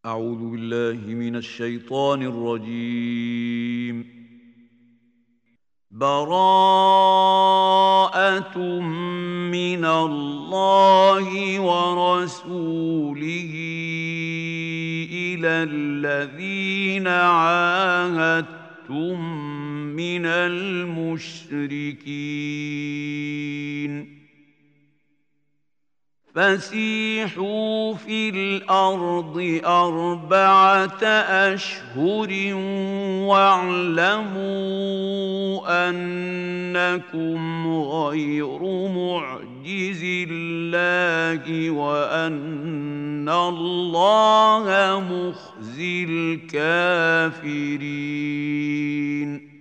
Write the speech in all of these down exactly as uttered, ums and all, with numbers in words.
أعوذ بالله من الشيطان الرجيم. براءة من الله ورسوله إلى الذين عاهدتم من المشركين فسيحوا في الأرض أربعة أشهر واعلموا أنكم غير معجز الله وأن الله مخزي الكافرين.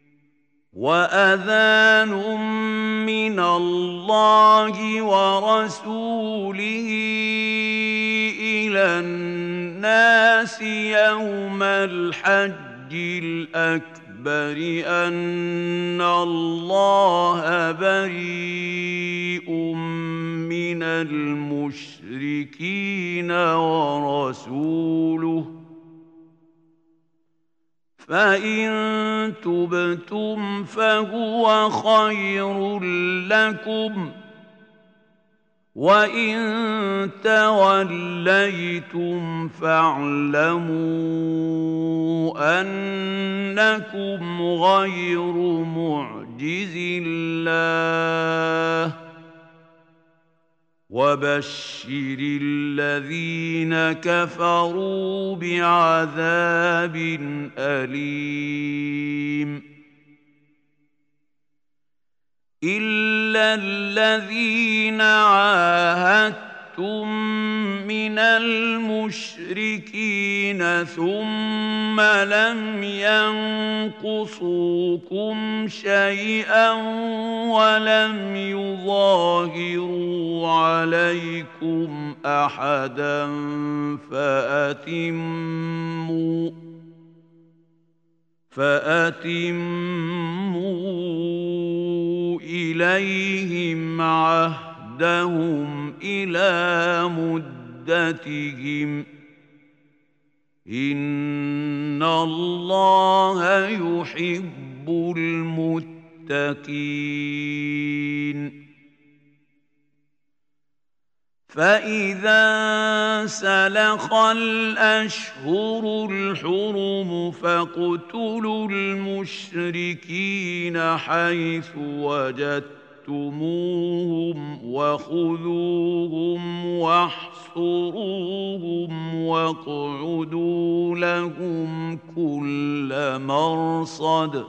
وأذان من الله ورسوله إلى الناس يوم الحج الأكبر أن الله بريء من المشركين ورسوله فإن تبتم فهو خير لكم وإن توليتم فاعلموا أنكم غير معجز الله وبشر الذين كفروا بعذاب أليم. إلا الذين عاهدتم من المشركين ثم لم ينقصوكم شيئا ولم يظاهروا عليكم أحدا فأتموا فأتموا إليهم عهدهم إلى مدتهم إن الله يحب المتقين. فإذا سلخ الأشهر الحرم فاقتلوا المشركين حيث وجدتموهم وخذوهم واحصروهم واقعدوا لهم كل مرصد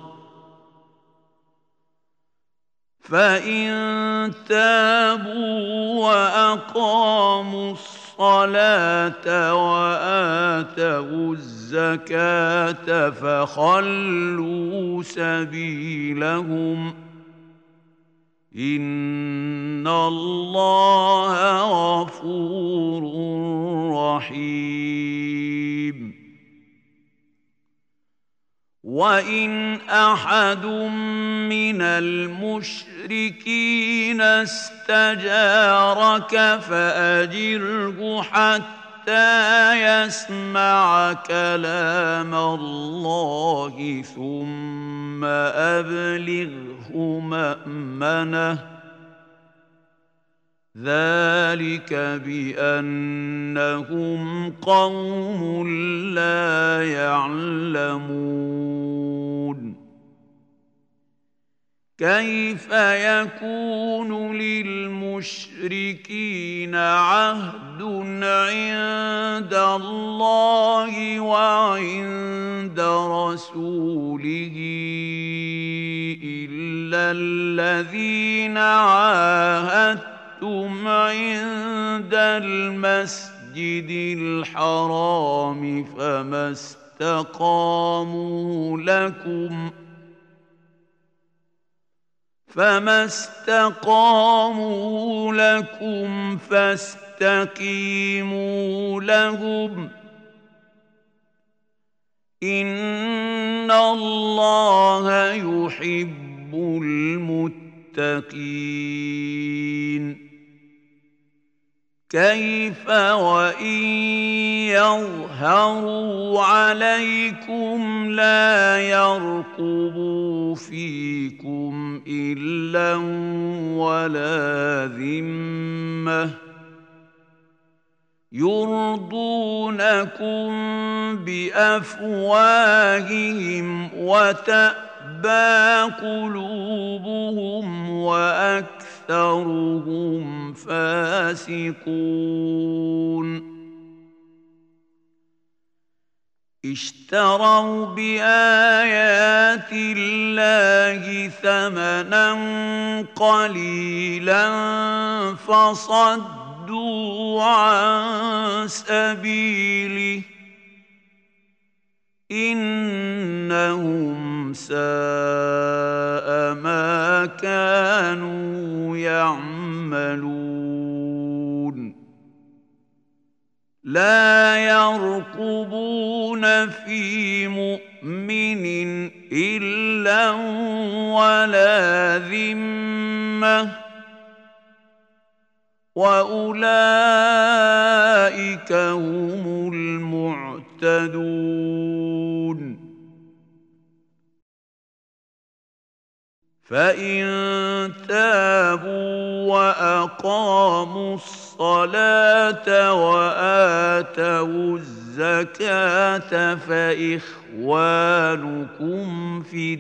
فإن تابوا وأقاموا الصلاة وآتوا الزكاة فخلوا سبيلهم إن الله غفور رحيم. وإن أحد من المشركين استجارك فأجره حتى يسمع كلام الله ثم أبلغه مأمنه ذلك بأنهم قوم لا يعلمون. كيف يكون للمشركين عهد عند الله وعند رسوله إلا الذين عاهدوا عند المسجد الحرام فما استقاموا لكم فما استقاموا لكم فاستقيموا لهم إن الله يحب المتقين. كيف وإن يظهروا عليكم لا يرقبوا فيكم إلا ولا ذمة يرضونكم بأفواههم وتأبى قلوبهم وأكثرهم فاسقون اشتروا بآيات الله ثمنا قليلا فصدوا عن سبيله إنهم ساء ما كانوا يعملون لا يرقبون في مؤمن إلا ولا ذمة وأولئك هم المعتدون فإن تابوا وأقاموا الصلاة وآتوا الزكاة فإخوانكم في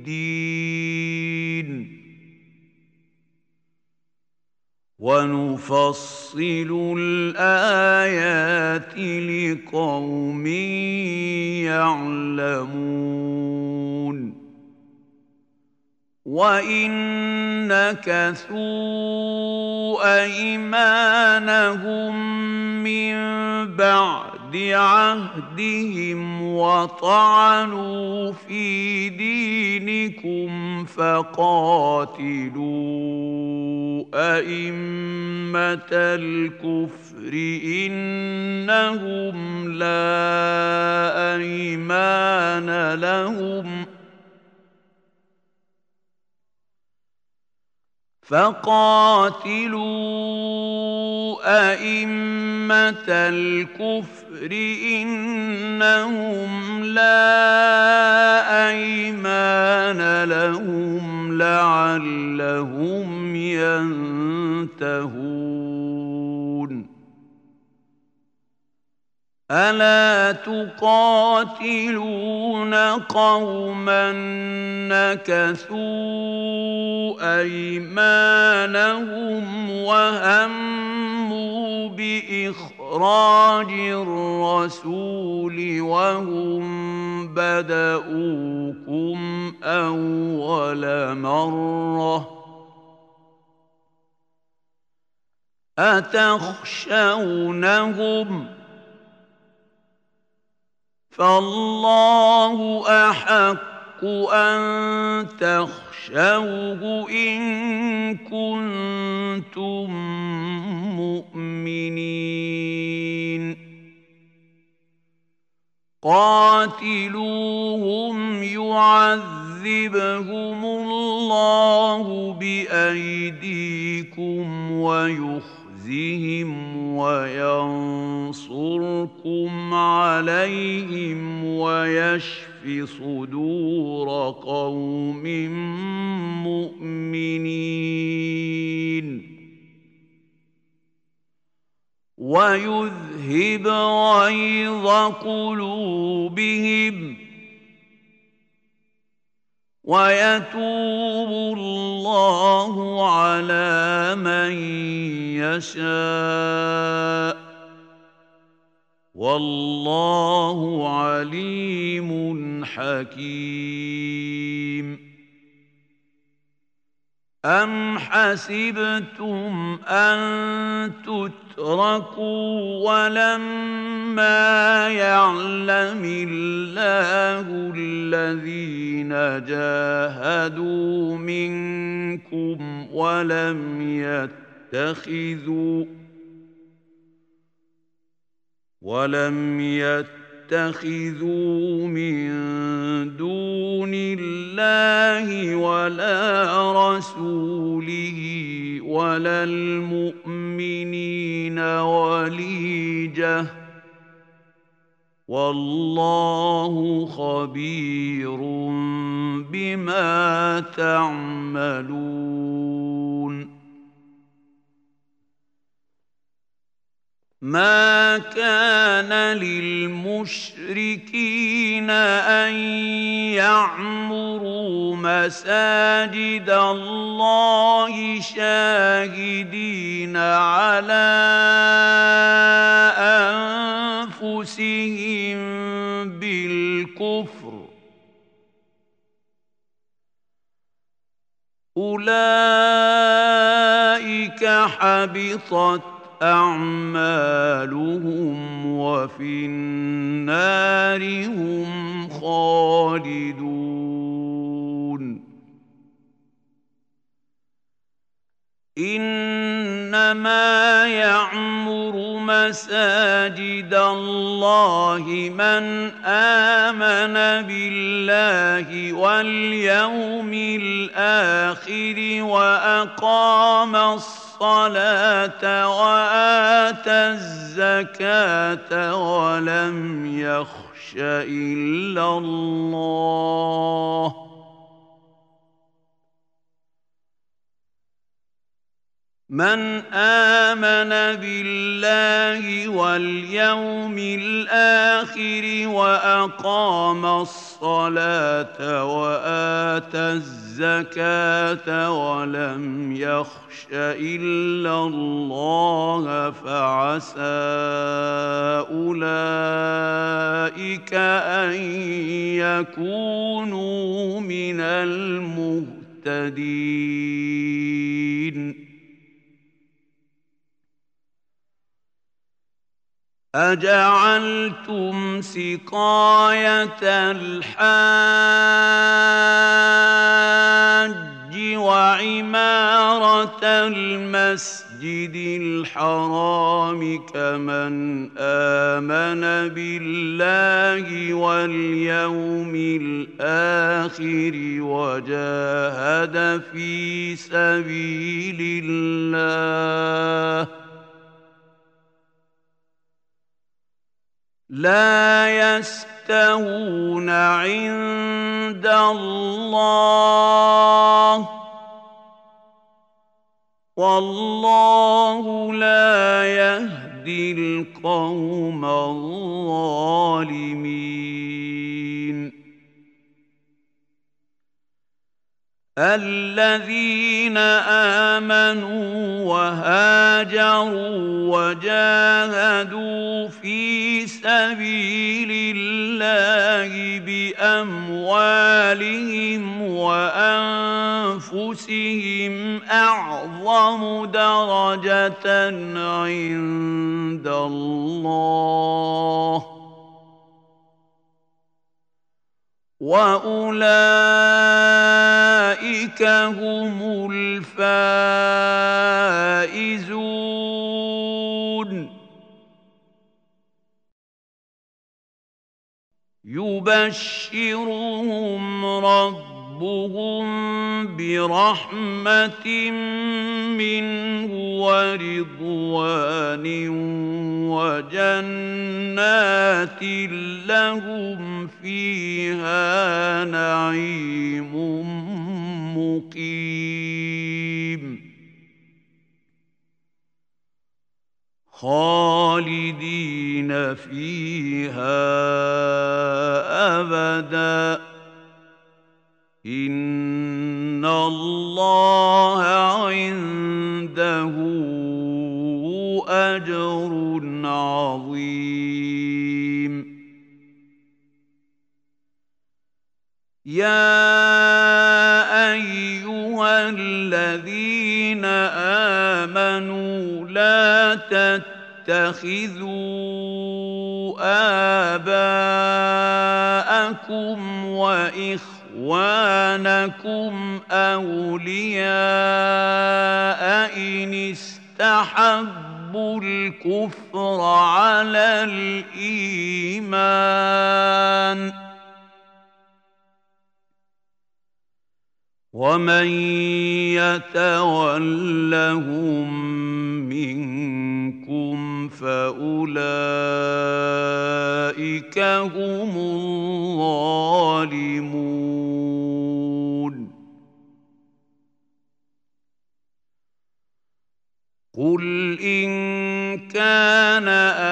الدين ونفصل الآيات لقوم يعلمون وإن نكثوا أيمانهم من بعد عهدهم وطعنوا في دينكم فقاتلوا أئمة الكفر إنهم لا أيمان لهم فقاتلوا أئمة الكفر إنهم لا أيمان لهم لعلهم ينتهون ألا تقاتلون قوما نكثوا أيمانهم وهموا بإخراج الرسول وهم بدؤوكم أول مرة أتخشونهم فالله أحق أن تخشوه إن كنتم مؤمنين قاتلوهم يعذبهم الله بأيديكم ويخرجهم وينصركم عليهم ويشف صدور قوم مؤمنين ويذهب غيظ قلوبهم ويتوب الله على من يشاء والله عليم حكيم أم حسبتم أن تتركوا ولما يعلم الله الذين جاهدوا منكم ولم يتخذوا ولم يتخذوا من دون الله ولا رسوله ولا المؤمنين وليجة والله خبير بما تعملون. ما كان للمشركين أن يعمروا مساجد الله شاهدين على أنفسهم بالكفر أولئك حبطت أعمالهم وفي النار هم خالدون. إنما يعمر مساجد الله من آمن بالله واليوم الآخر وأقام الصلاة وآتى الزكاة ولم يخش إلا الله من آمن بالله واليوم الآخر وأقام الصلاة وآتى الزكاة ولم يخش إلا الله فعسى أولئك أن يكونوا من المهتدين. أجعلتم سقاية الحاج وعمارة المسجد الحرام كمن آمن بالله واليوم الآخر وجاهد في سبيل الله لا يستوون عند الله والله لا يهدي القوم الظالمين. الذين آمنوا وهاجروا وجاهدوا في سبيل الله بأموالهم وأنفسهم أعظم درجة عند الله وأولئك هم الفائزون. يبشرهم ربهم برحمة منه ورضوان وجنات لهم فيها نعيم مقيم خالدين فيها أبدا إن الله عنده أجر عظيم. يا أيها الذين آمنوا لا تتخذوا آباءكم وإخوانكم أولياء إن استحبوا الكفر على الإيمان ومن يتولهم منكم فأولئك أولئك هم الظالمون. قل إن كان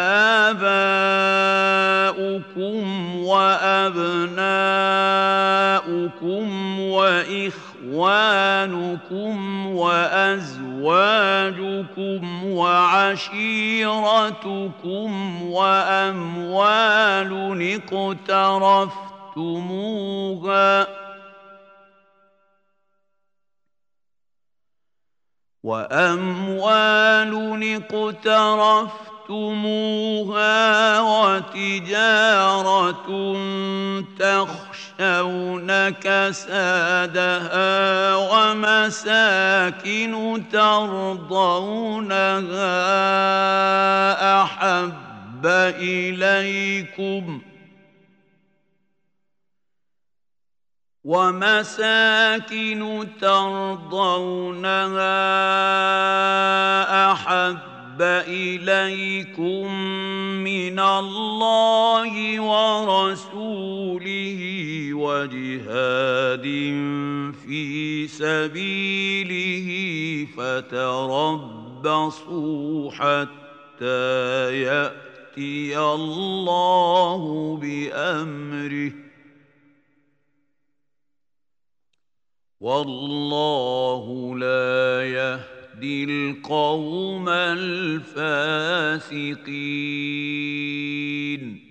آباؤكم وأبناؤكم وإخوانكم وأزواجكم وعشيرتكم وأموال اقترفتموها وأموال اقترفتموها وتجارة تخشون كسادها ومساكن ترضونها أحب إليكم ومساكن ترضونها أحب إليكم من الله ورسوله وجهاد في سبيله فتربصوا حتى يأتي الله بأمره والله لا يهدي القوم الفاسقين.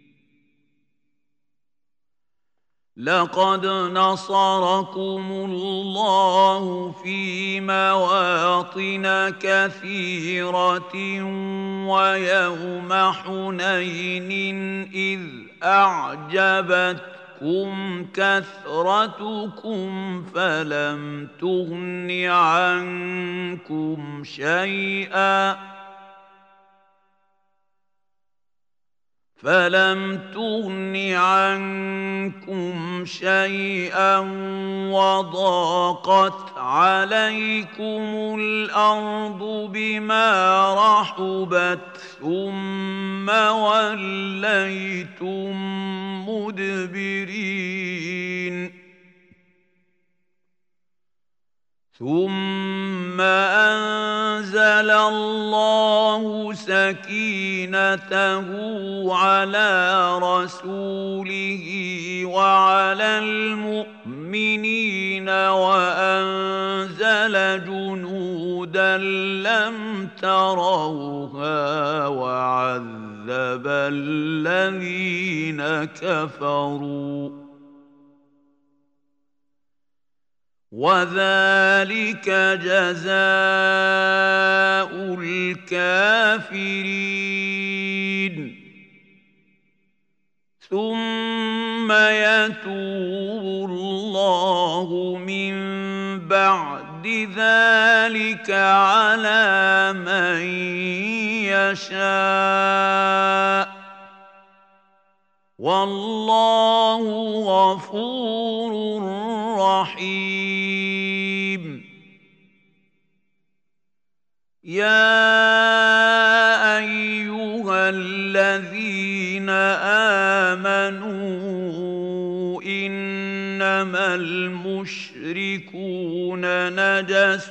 لقد نصركم الله في مواطن كثيرة ويوم حنين إذ أعجبتكم كم كثرتكم فلم تغن عنكم شيئا فلم تغن عنكم شيئا وضاقت عليكم الأرض بما رحبت ثم وليتم مدبرين ثم أنزل الله سكينته على رسوله وعلى المؤمنين وأنزل جنودا لم تروها وعذب الذين كفروا وذلك جزاء الكافرين. ثم يتوب الله من بعد ذلك على من يشاء والله غفور رحيم. يا أيها الذين آمنوا إنما المشركون نجس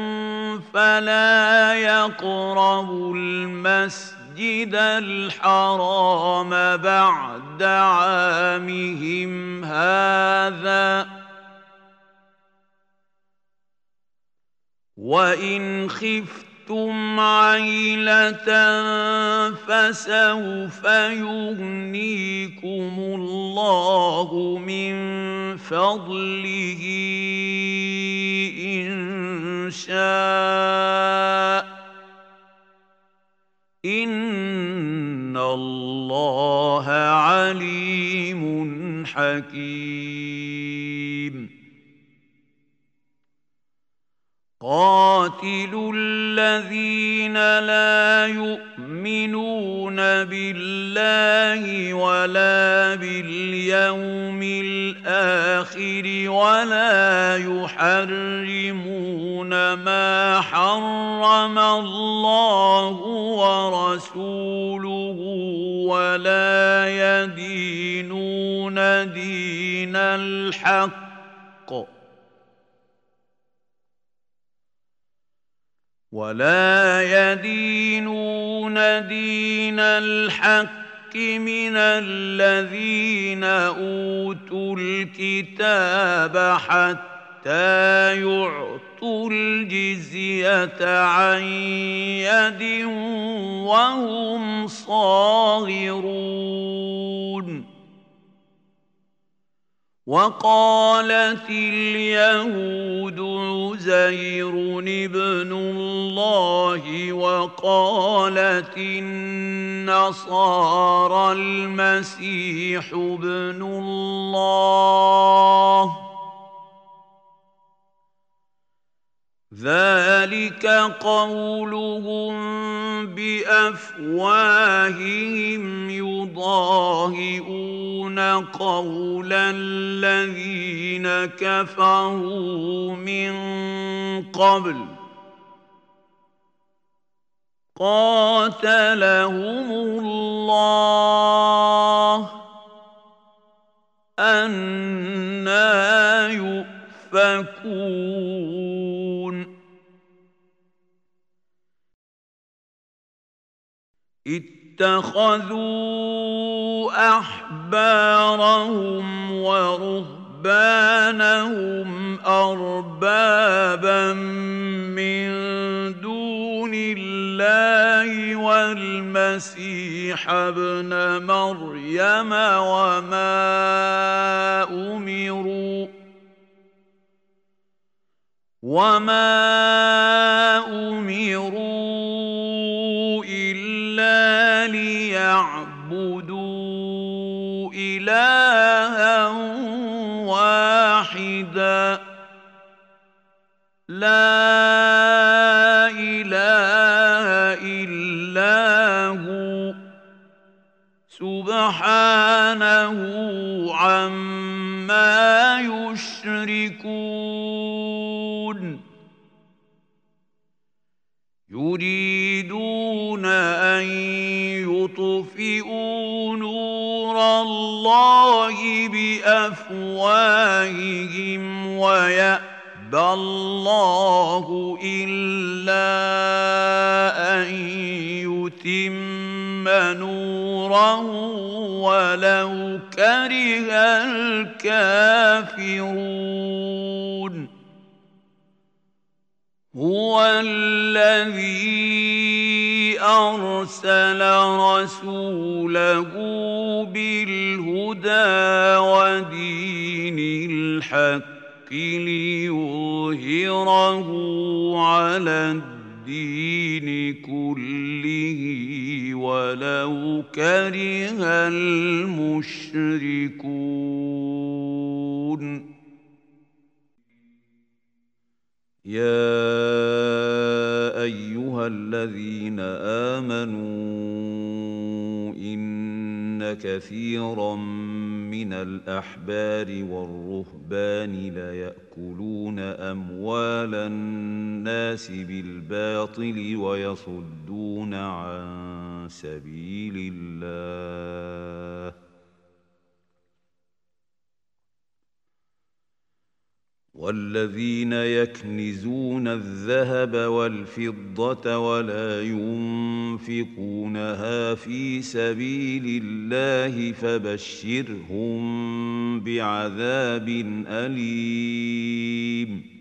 فلا يقربوا المسجد الحرام بعد عامهم هذا وإن خفتم عيلة فسوف يغنيكم الله من فضله إن شاء إن الله عليم حكيم. قاتلوا الذين لا يؤمنون بالله ولا باليوم الآخر ولا يحرمون ما حرم الله ورسوله ولا ولا يدينون دين الحق ولا يدينون دين الحق من الذين أوتوا الكتاب حتى يعطوا الجزية عن يد وهم صاغرون. وقالت اليهود عزير ابن الله وقالت النصارى المسيح ابن الله ذلك قولهم بأفواههم يضاهئون قول الذين كفروا من قبل قاتلهم الله أنى يؤفكون. اتخذوا أحبارهم ورهبانهم أربابا من دون الله والمسيح ابن مريم وما أمروا وما أمروا إلا ليعبدوا إلها واحدا لا إله إلا هو سبحانه عما يشركون. يريدون أن يطفئوا نور الله بأفواههم ويأبى الله إلا أن يتم نوره ولو كره الكافرون. هو الذي أرسل رسوله بالهدى ودين الحق ليظهره على الدين كله ولو كره المشركون. يا أيها الذين آمنوا إن كثيرا من الأحبار والرهبان ليأكلون أموال الناس بالباطل ويصدون عن سبيل الله والذين يكنزون الذهب والفضة ولا ينفقونها في سبيل الله فبشرهم بعذاب أليم.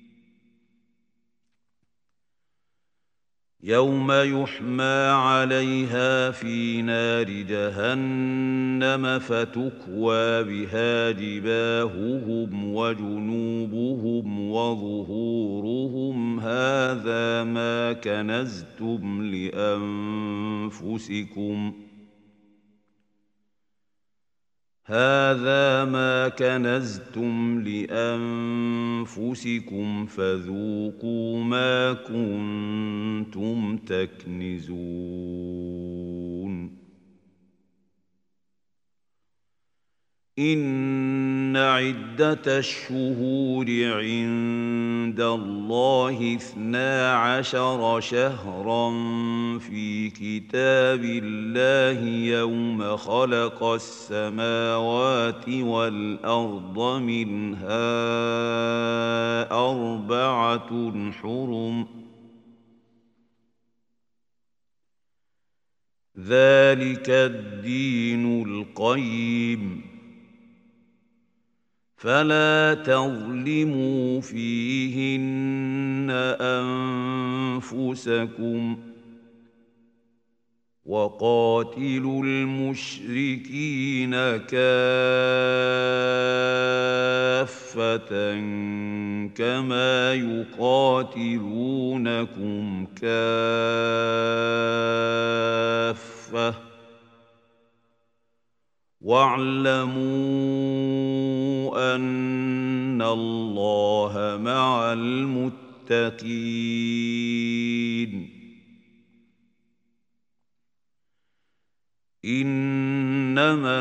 يوم يحمى عليها في نار جهنم فتكوى بها جباههم وجنوبهم وظهورهم هذا ما كنزتم لأنفسكم هذا ما كنزتم لأنفسكم فذوقوا ما كنتم تكنزون. إن إن عدة الشهور عند الله اثنا عشر شهرا في كتاب الله يوم خلق السماوات والأرض منها أربعة حرم ذلك الدين القيم فلا تظلموا فيهن أنفسكم وقاتلوا المشركين كافة كما يقاتلونكم كافة واعلموا أن الله مع المتقين إنما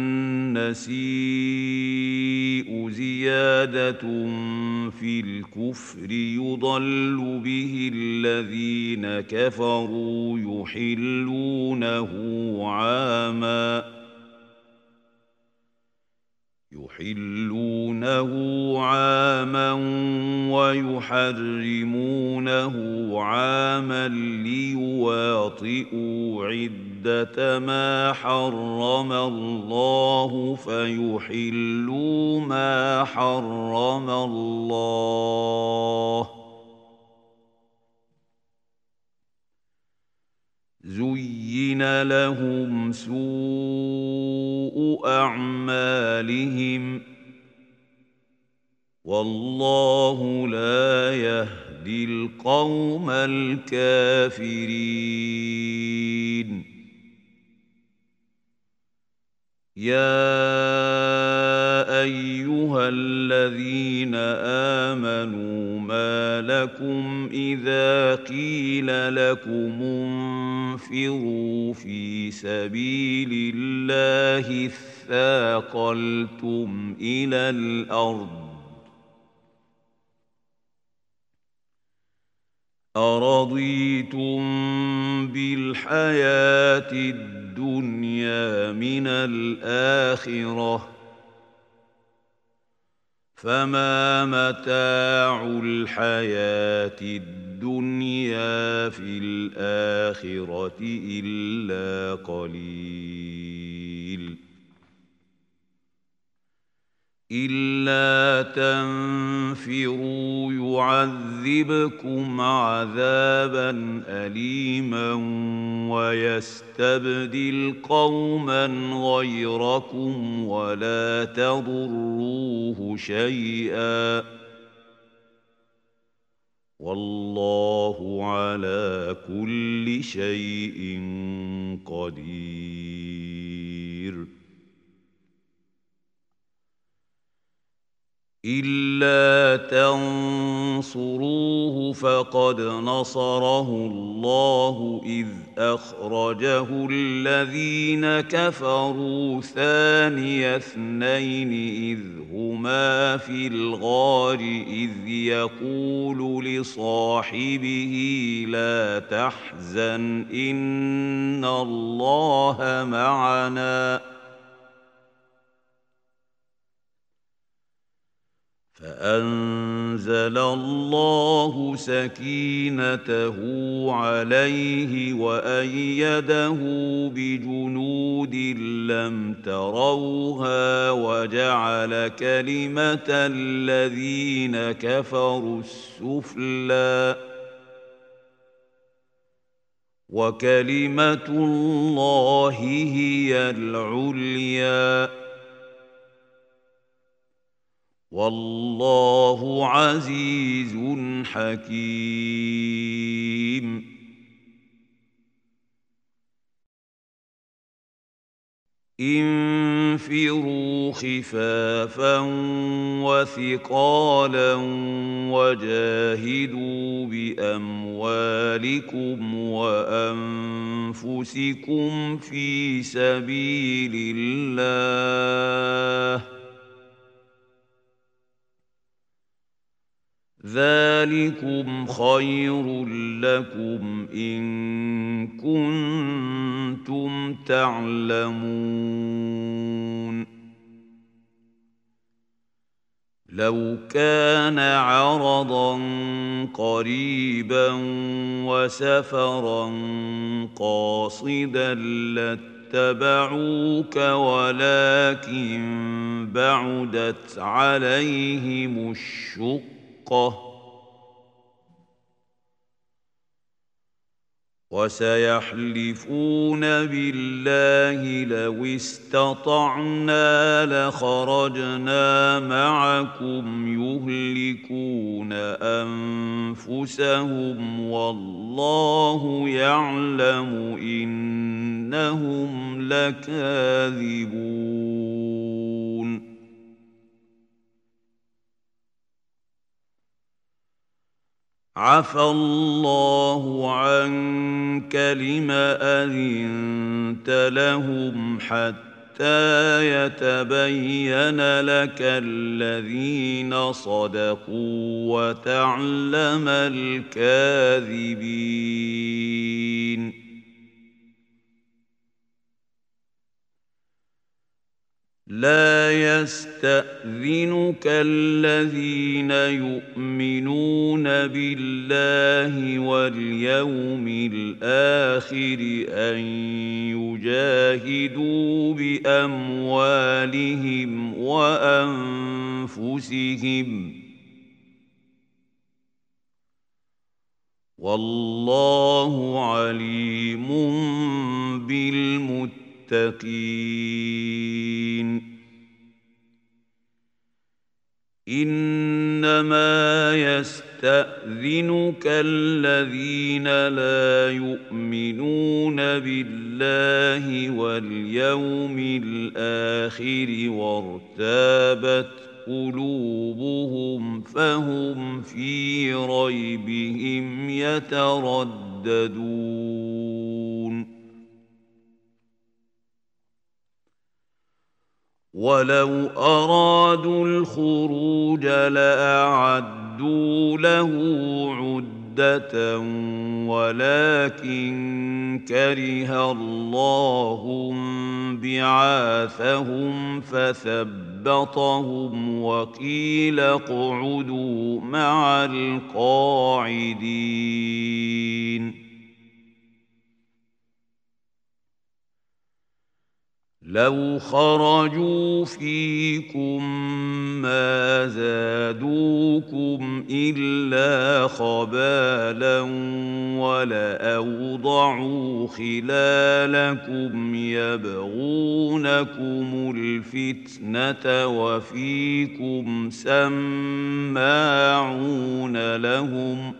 النسيء زيادة في الكفر يضل به الذين كفروا يحلونه عاماً يحلونه عاما ويحرمونه عاما ليواطئوا عدة ما حرم الله فيحلوا ما حرم الله زين لهم سوء أعمالهم والله لا يهدي القوم الكافرين يا أيها الذين آمنوا ما لكم إذا قيل لكم انفروا في سبيل الله اثاقلتم إلى الأرض أرضيتم بالحياة الدنيا من الآخرة فما متاع الحياة الدنيا في الآخرة إلا قليل إلا تنفروا يعذبكم عذابا أليما ويستبدل قوما غيركم ولا تضروه شيئا والله على كل شيء قدير إلا تنصروه فقد نصره الله إذ أخرجه الذين كفروا ثاني اثنين إذ هما في الغار إذ يقول لصاحبه لا تحزن إن الله معنا فأنزل الله سكينته عليه وأيده بجنود لم تروها وجعل كلمة الذين كفروا السفلى وكلمة الله هي العليا والله عزيز حكيم انفروا خفافا وثقالا وجاهدوا بأموالكم وأنفسكم في سبيل الله ذلكم خير لكم إن كنتم تعلمون لو كان عرضا قريبا وسفرا قاصدا لاتبعوك ولكن بعدت عليهم الشقة وسيحلفون بالله لو استطعنا لخرجنا معكم يهلكون أنفسهم والله يعلم إنهم لكاذبون عفى الله عنك لم أذنت لهم حتى يتبين لك الذين صدقوا وتعلم الكاذبين لا يستأذنك الذين يؤمنون بالله واليوم الآخر أن يجاهدوا بأموالهم وأنفسهم والله عليم بالمتقين إنما يستأذنك الذين لا يؤمنون بالله واليوم الآخر وارتابت قلوبهم فهم في ريبهم يترددون ولو أرادوا الخروج لأعدوا له عدة ولكن كره الله بعاثهم فثبطهم وقيل اقعدوا مع القاعدين لو خرجوا فيكم ما زادوكم إلا خبالا ولأوضعوا خلالكم يبغونكم الفتنة وفيكم سماعون لهم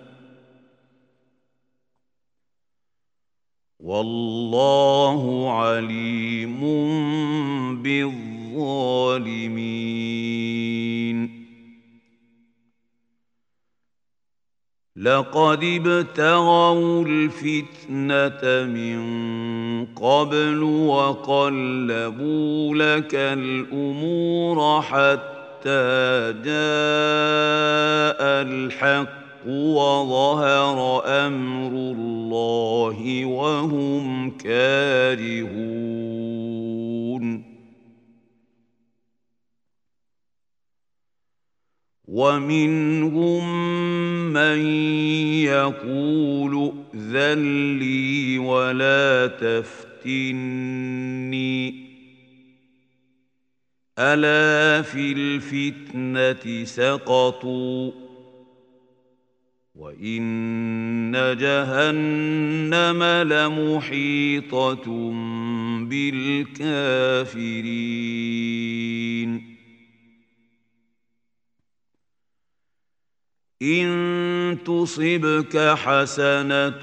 والله عليم بالظالمين لقد ابتغوا الفتنة من قبل وقلبوا لك الأمور حتى جاء الحق وظهر أمر الله وهم كارهون ومنهم من يقول ائذن لي ولا تفتني ألا في الفتنة سقطوا وإن جهنم لمحيطة بالكافرين إن تصبك حسنة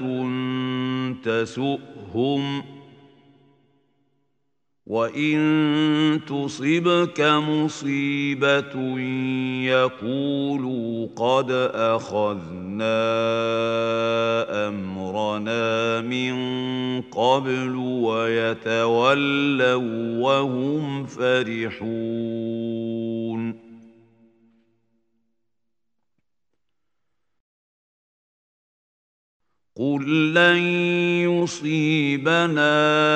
تسؤهم وإن تصبك مصيبة يقولوا قد أخذنا أمرنا من قبل ويتولوا وهم فرحون قل لن يصيبنا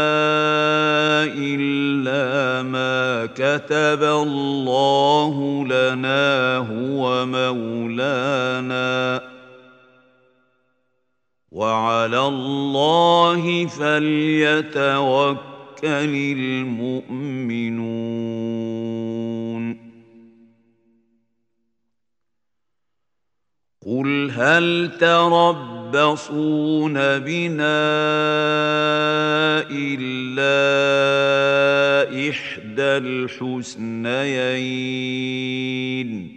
إلا ما كتب الله لنا هو مولانا وعلى الله فليتوكل المؤمنون قل هل تربصون بنا إلا إحدى الحسنيين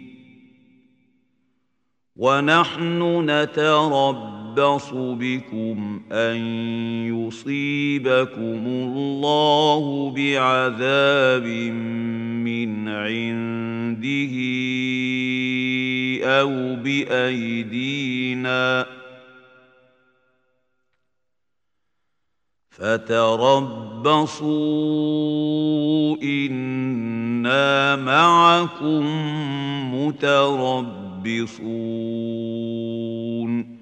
ونحن نتربص بكم أن يصيبكم الله بعذاب من عنده أو بأيدينا فتربصوا إنا معكم متربصون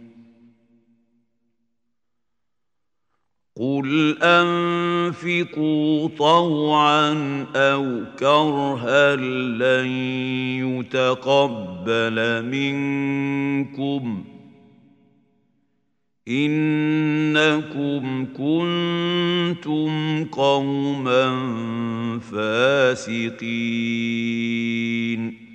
قل أنفقوا طوعا أو كرها لن يتقبل منكم إنكم كنتم قوما فاسقين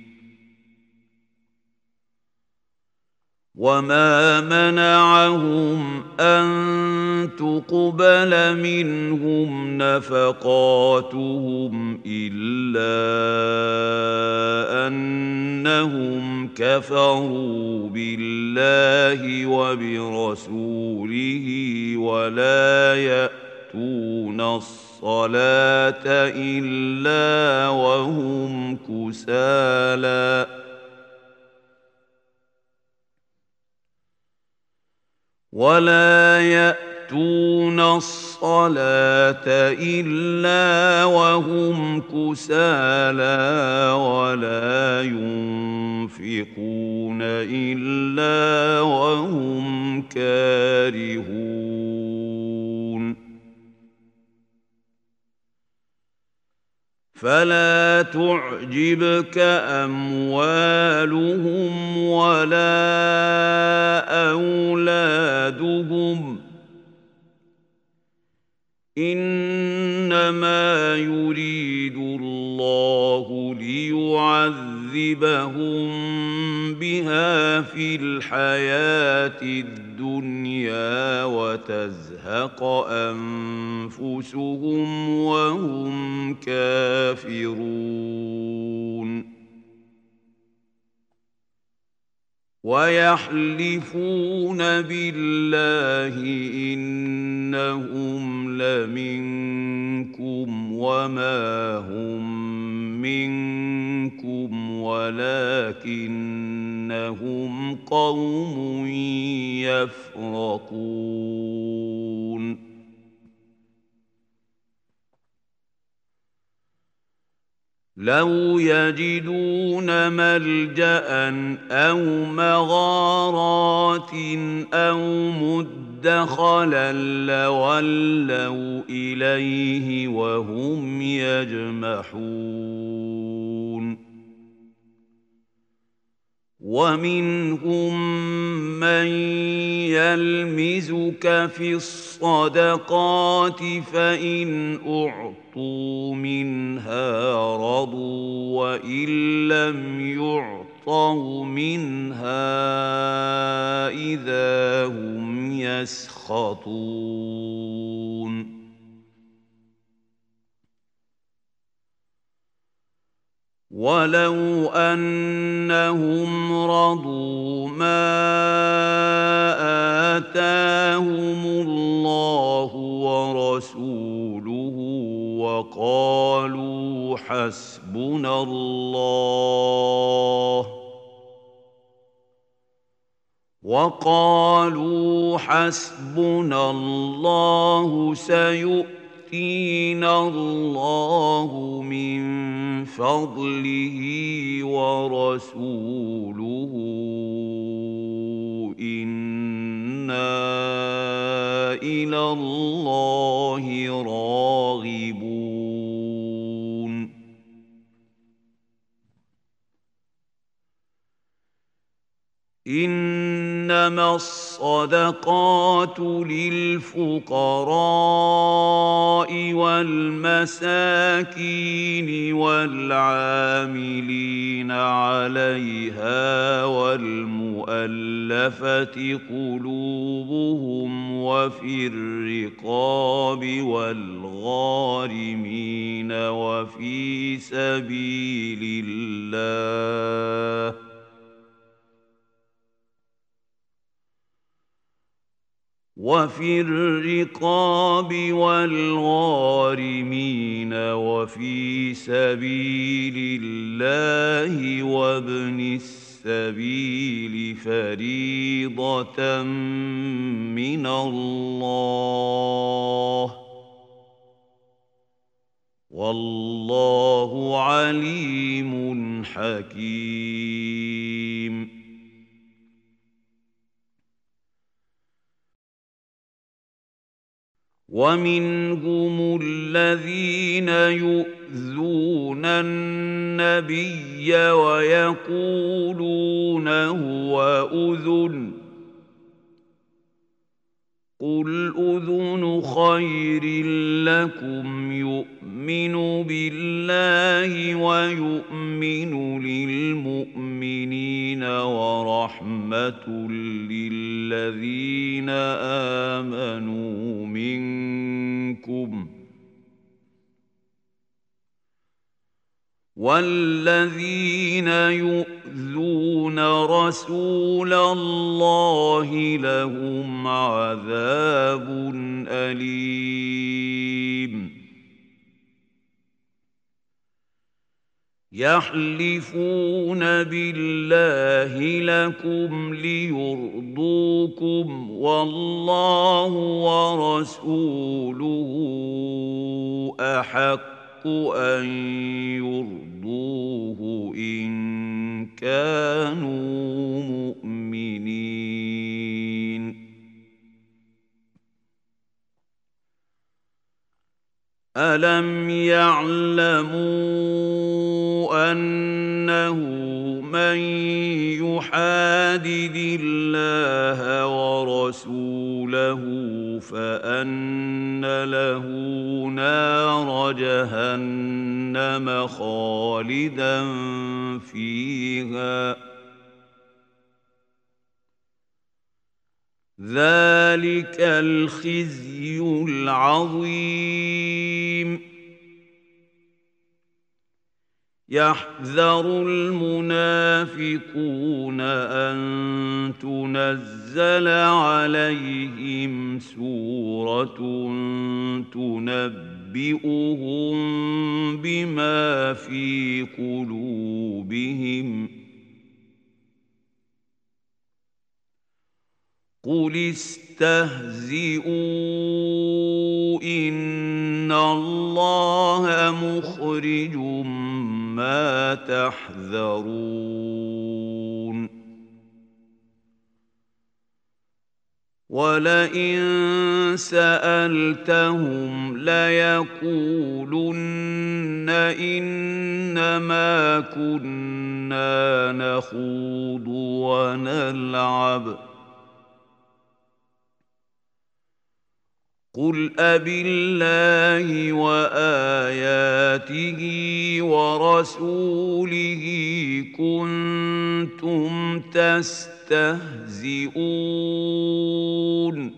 وما منعهم أن تقبل منهم نفقاتهم إلا أنهم كفروا بالله وبرسوله ولا يأتون الصلاة إلا وهم كسالى ولا يأتون الصلاة إلا وهم كسالى ولا ينفقون إلا وهم كارهون فلا تعجبك أموالهم ولا أولادهم إنما يريد الله ليعذبهم بها في الحياة الدنيا وتزهق أنفسهم وهم كافرون ويحلفون بالله إنهم لمنكم وما هم منكم ولكنهم قوم يفرقون لو يجدون ملجأ أو مغارات أو مدخلا لولوا إليه وهم يجمحون ومنهم من يلمزك في الصدقات فإن أعطوا منها رضوا وإن لم يعطوا منها إذا هم يسخطون ولو أنهم رضوا ما آتاهم الله ورسوله وقالوا حسبنا الله وقالوا حسبنا الله سيؤتينا الله من فضله ورسوله إنا وإلى الله راغبون. إنما الصدقات للفقراء والمساكين والعاملين عليها والمؤلفة قلوبهم وفي الرقاب والغارمين وفي سبيل الله وفي الرقاب والغارمين وفي سبيل الله وابن السبيل فريضة من الله والله عليم حكيم. ومنهم الذين يؤذون النبي ويقولون هو أذن قل أذن خير لكم يؤمن بالله ويؤمن للمؤمنين ورحمة للذين آمنوا منكم والذين يؤذون رسول الله لهم عذاب أليم. يحلفون بالله لكم ليرضوكم والله ورسوله أحق أن يرضوه إن كانوا مؤمنين. ألم يعلموا أنه من يحادد الله ورسوله فأن له نار جهنم خالدا فيها ذلك الخزي العظيم. يحذر المنافقون أن تنزل عليهم سورة تنبئهم بما في قلوبهم قل استهزئوا إن الله مخرج ما تحذرون. ولئن سألتهم ليقولن إنما كنا نخوض ونلعب قل أبالله وآياته ورسوله كنتم تستهزئون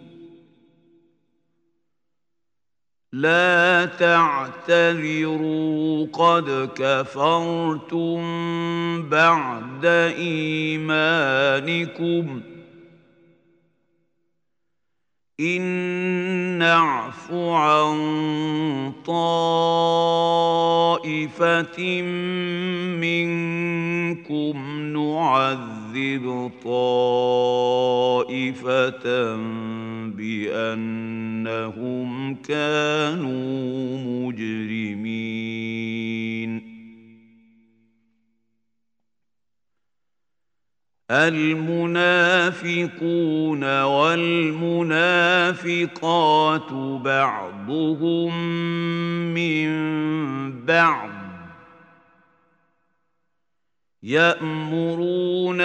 لا تعتذروا قد كفرتم بعد إيمانكم إن نعف عن طائفة منكم نعذب طائفة بأنهم كانوا مجرمين. المنافقون والمنافقات بعضهم من بعض يأمرون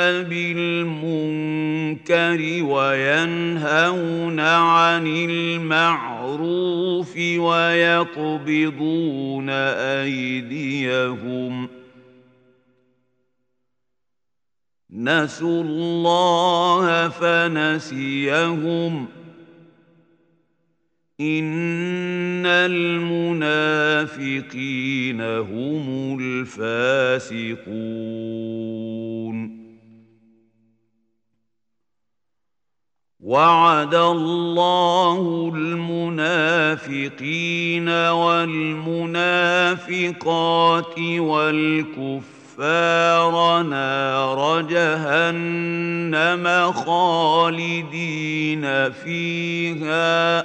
بالمنكر وينهون عن المعروف ويقبضون أيديهم نسوا الله فنسيهم إن المنافقين هم الفاسقون وعد الله المنافقين والمنافقات والكفار نار جهنم خالدين فيها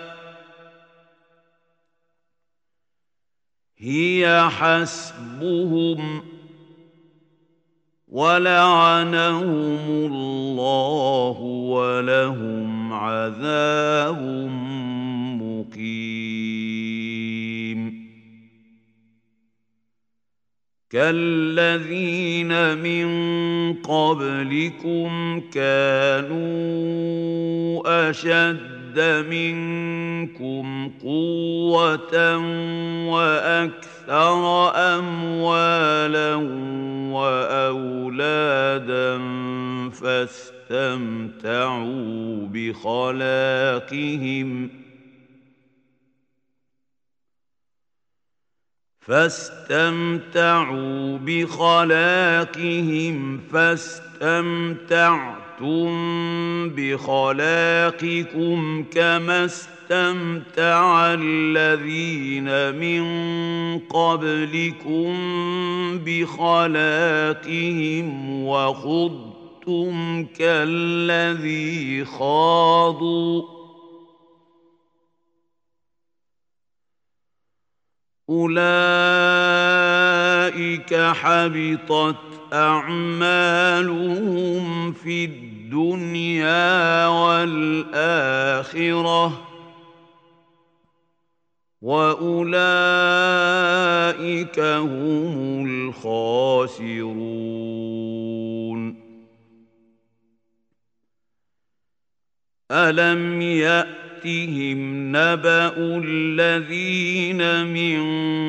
هي حسبهم ولعنهم الله ولهم عذاب مقيم كالذين من قبلكم كانوا أشد منكم قوة وأكثر أموالا وأولادا فاستمتعوا بخلاقهم فاستمتعوا بخلاقهم فاستمتعتم بخلاقكم كما استمتع الذين من قبلكم بخلاقهم وخضتم كالذي خاضوا أولئك حبطت أعمالهم في الدنيا والآخرة وأولئك هم الخاسرون ألم يأتهم نبأ الذين من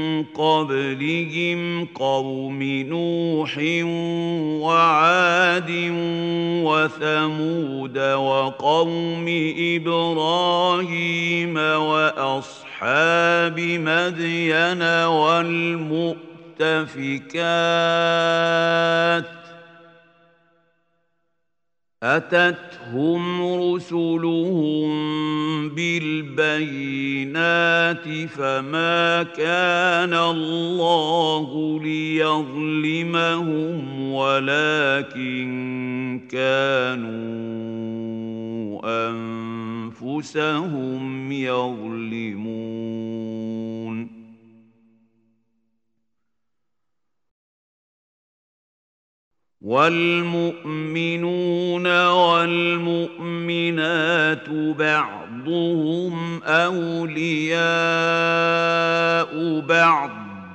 قبلهم قوم نوح وعاد وثمود وقوم إبراهيم وأصحاب مدين والمؤتفكات أتتهم رسلهم بالبينات فما كان الله ليظلمهم ولكن كانوا أنفسهم يظلمون والمؤمنون والمؤمنات بعضهم أولياء بعض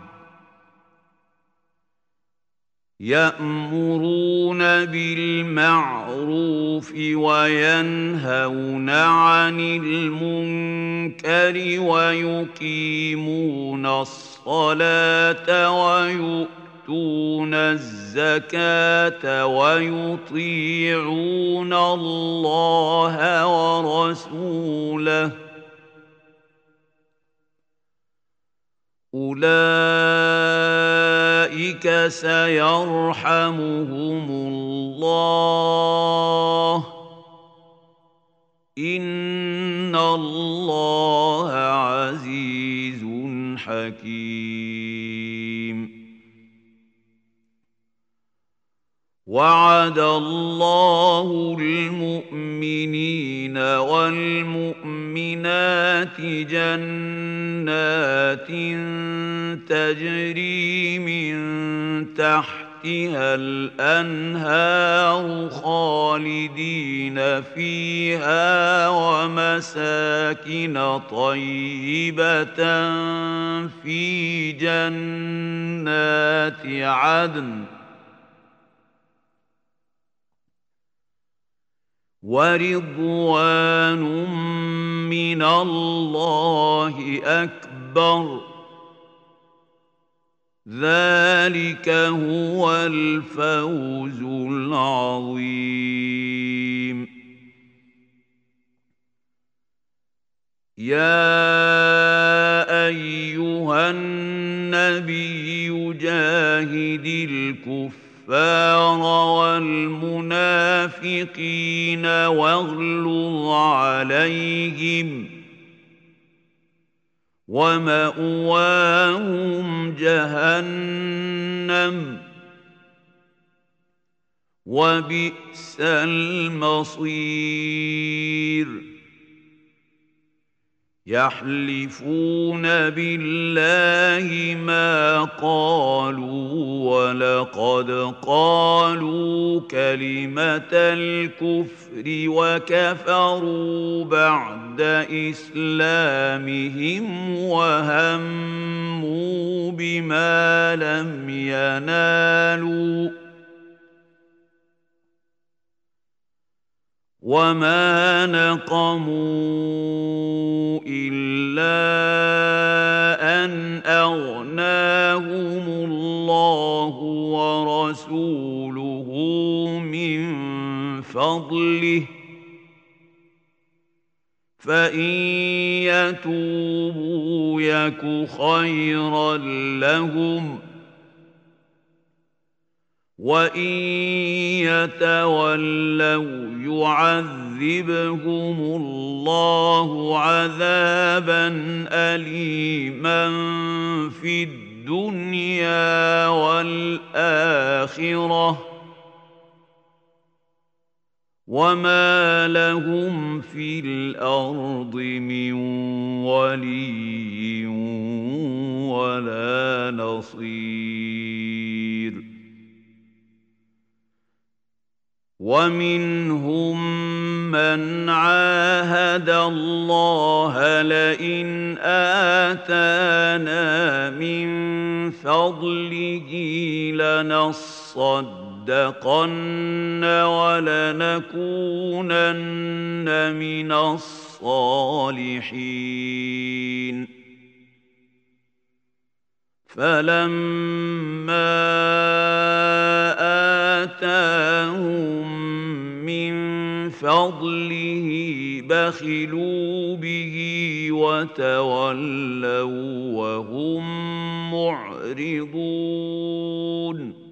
يأمرون بالمعروف وينهون عن المنكر ويقيمون الصلاة ويؤمنون يؤتون الزكاة ويطيعون الله ورسوله أولئك سيرحمهم الله إن الله عزيز حكيم وعد الله المؤمنين والمؤمنات جنات تجري من تحت تحتها الأنهار خالدين فيها ومساكن طيبة في جنات عدن ورضوان من الله أكبر ذلك هو الفوز العظيم. يا أيها النبي جاهد الكفار والمنافقين واغلظ عليهم ومأواهم جهنم وبئس المصير. يحلفون بالله ما قالوا ولقد قالوا كلمة الكفر وكفروا بعد إسلامهم وهموا بما لم ينالوا وما نقموا إلا أن أغناهم الله ورسوله من فضله فإن يتوبوا يك خيرا لهم وإن يتولوا يعذبهم الله عذابا أليما في الدنيا والآخرة وما لهم في الأرض من ولي ولا نصير. ومنهم من عاهد الله لئن آتانا من فضله لنصدقن ولنكونن من الصالحين فلما آتاهم من فضله بخلوا به وتولوا وهم معرضون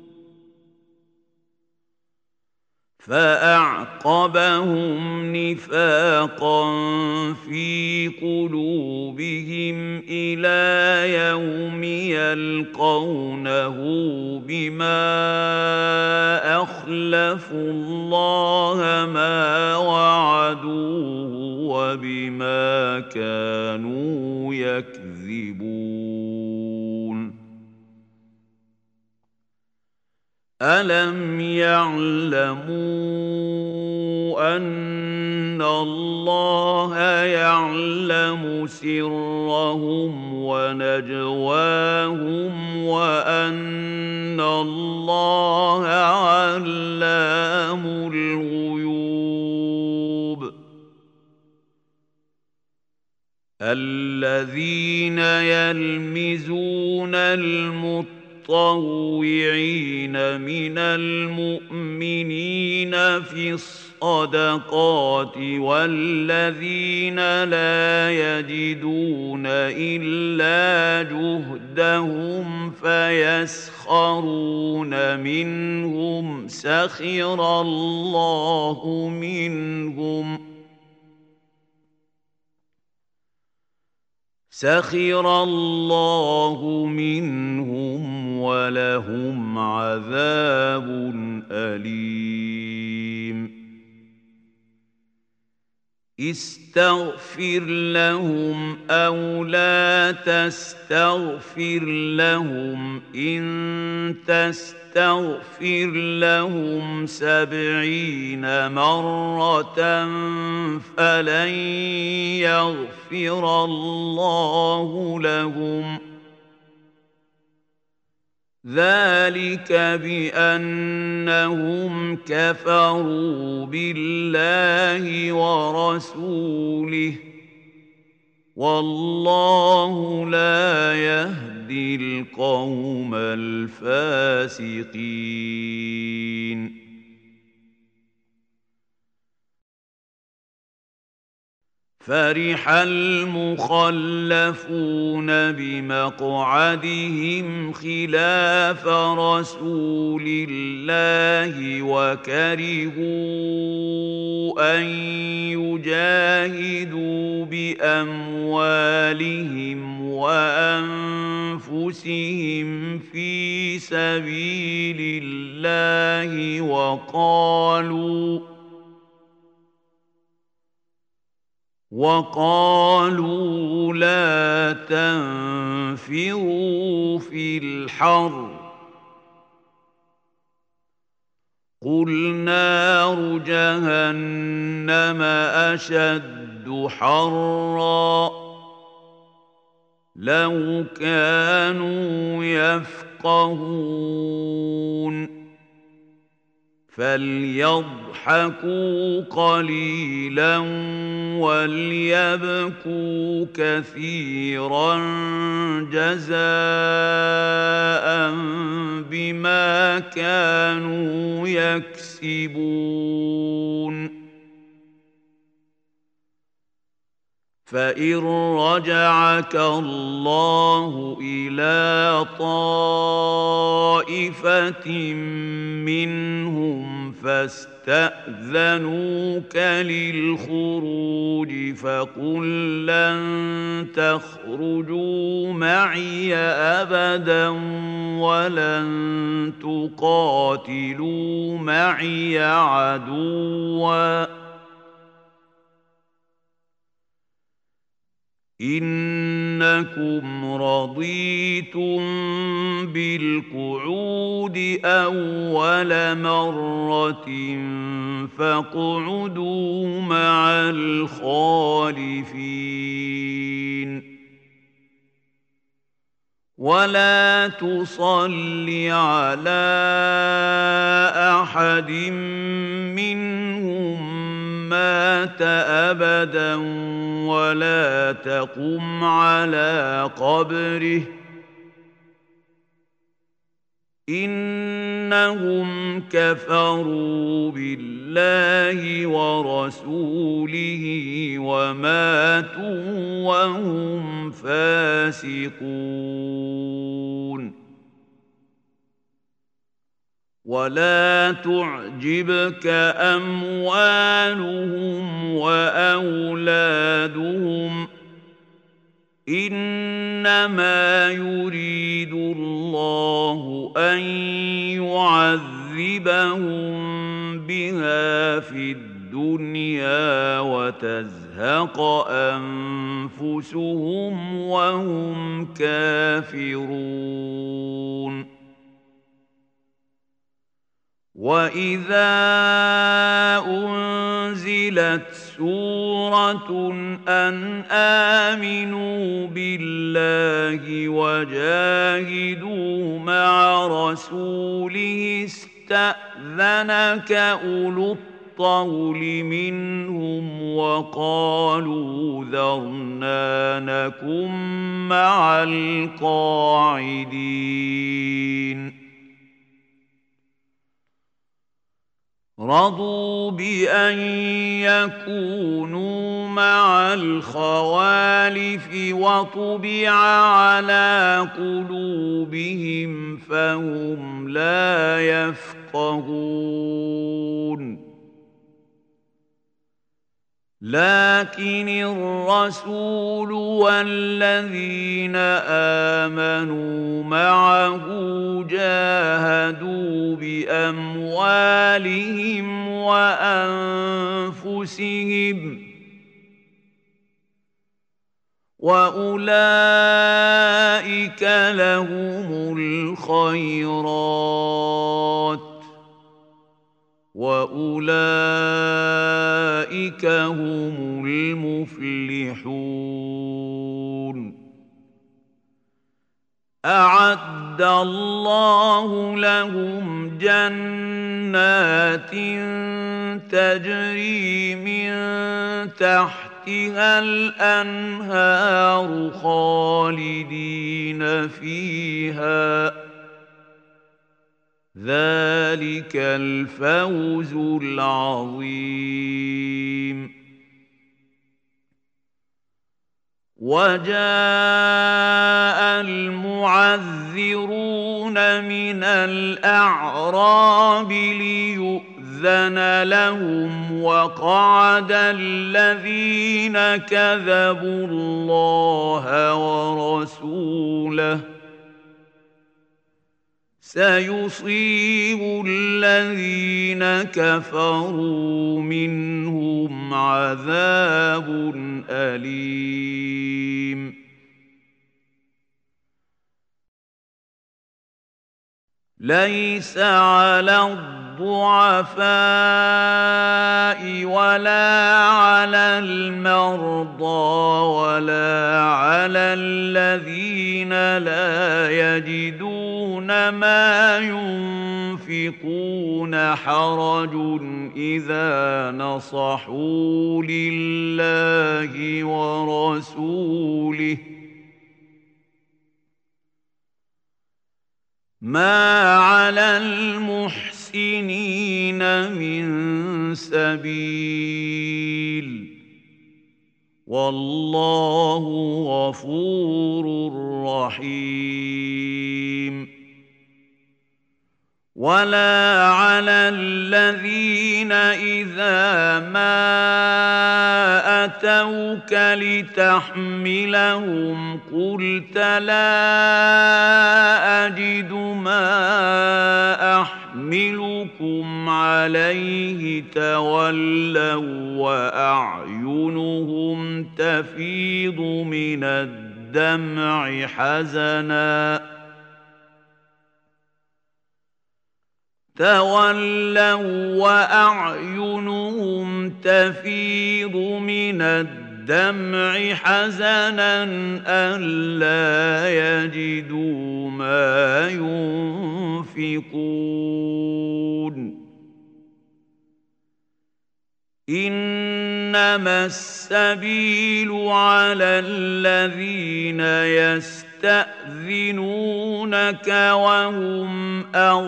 فأعقبهم نفاقا في قلوبهم إلى يوم يلقونه بما أخلفوا الله ما وعدوه وبما كانوا يكذبون. ألم يعلموا أن الله يعلم سرهم ونجواهم وأن الله علام الغيوب. الذين يلمزون المتقين المتطوعين من المؤمنين في الصدقات والذين لا يجدون إلا جهدهم فيسخرون منهم سخر الله منهم سخر الله منهم ولهم عذاب أليم. استغفر لهم أو لا تستغفر لهم إن تستغفر لهم سبعين مرة فلن يغفر الله لهم ذلك بأنهم كفروا بالله ورسوله والله لا يهدي القوم الفاسقين. فرح المخلفون بمقعدهم خلاف رسول الله وكرهوا أن يجاهدوا بأموالهم وأنفسهم في سبيل الله وقالوا وقالوا لا تنفروا في الحر قل نار جهنم أشد حرا لو كانوا يفقهون فليضحكوا قليلا وليبكوا كثيرا جزاء بما كانوا يكسبون. فإن رجعك الله إلى طائفة منهم فاستأذنوك للخروج فقل لن تخرجوا معي أبدا ولن تقاتلوا معي عدوا إنكم رضيتم بالقعود أول مرة فاقعدوا مع الخالفين ولا تصل على أحد منهم مات أبدا ولا تقم على قبره إنهم كفروا بالله ورسوله وماتوا وهم فاسقون. ولا تعجبك أموالهم وأولادهم إنما يريد الله أن يعذبهم بها في الدنيا وتزهق أنفسهم وهم كافرون. وإذا أنزلت سورة أن آمنوا بالله وجاهدوا مع رسوله استأذنك أولو الطول منهم وقالوا ذرنا نكن مع القاعدين رضوا بأن يكونوا مع الخوالف وطبع على قلوبهم فهم لا يفقهون. لكن الرسول والذين آمنوا معه جاهدوا بأموالهم وأنفسهم وأولئك لهم الخيرات وأولئك هم المفلحون أعد الله لهم جنات تجري من تحتها الأنهار خالدين فيها ذلك الفوز العظيم وجاء المعذرون من الأعراب ليؤذن لهم وقعد الذين كذبوا الله ورسوله سيصيب الذين كفروا منهم عذاب أليم ليس على الضعفاء ولا على المرضى ولا على الذين لا يجدون ما ينفقون حرج إذا نصحوا لله ورسوله ما على المحسنين من سبيل والله غفور رحيم ولا على الذين إذا ما أتوك لتحملهم قلت لا أجد ما أحملكم عليه تولوا وأعينهم تفيض من الدمع حزناً تولوا وأعينهم تفيض من الدمع حزنا ألا يجدوا ما ينفقون إنما السبيل على الذين يستأذنونك وهم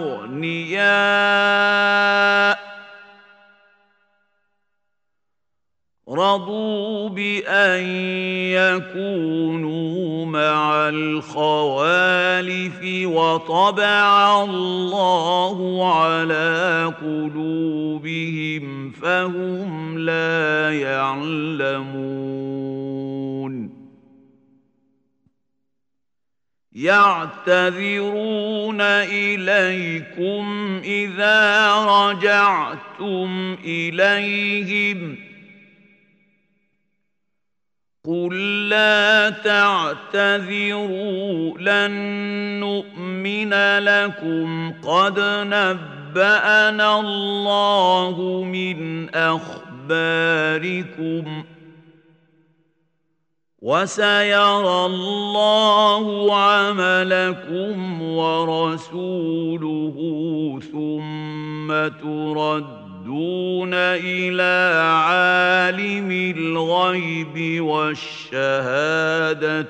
أغنياء رضوا بأن يكونوا مع الخوالف وطبع الله على قلوبهم فهم لا يعلمون يعتذرون إليكم إذا رجعتم إليهم قل لا تعتذروا لن نؤمن لكم قد نبأنا الله من أخباركم وسيرى الله عملكم ورسوله ثم تردون دون إلى عالم الغيب والشهادة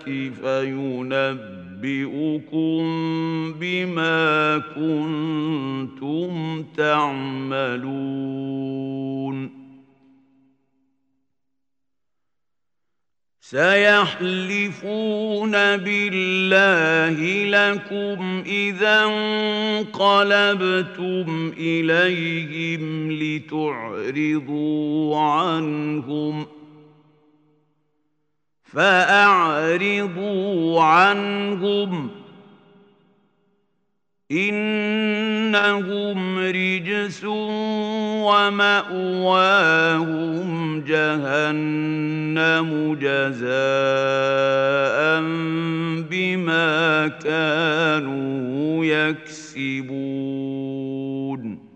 فينبئكم بما كنتم تعملون سيحلفون بالله لكم إذا انقلبتم إليهم لتعرضوا عنهم فأعرضوا عنهم إنهم رجس ومأواهم جهنم جزاء بما كانوا يكسبون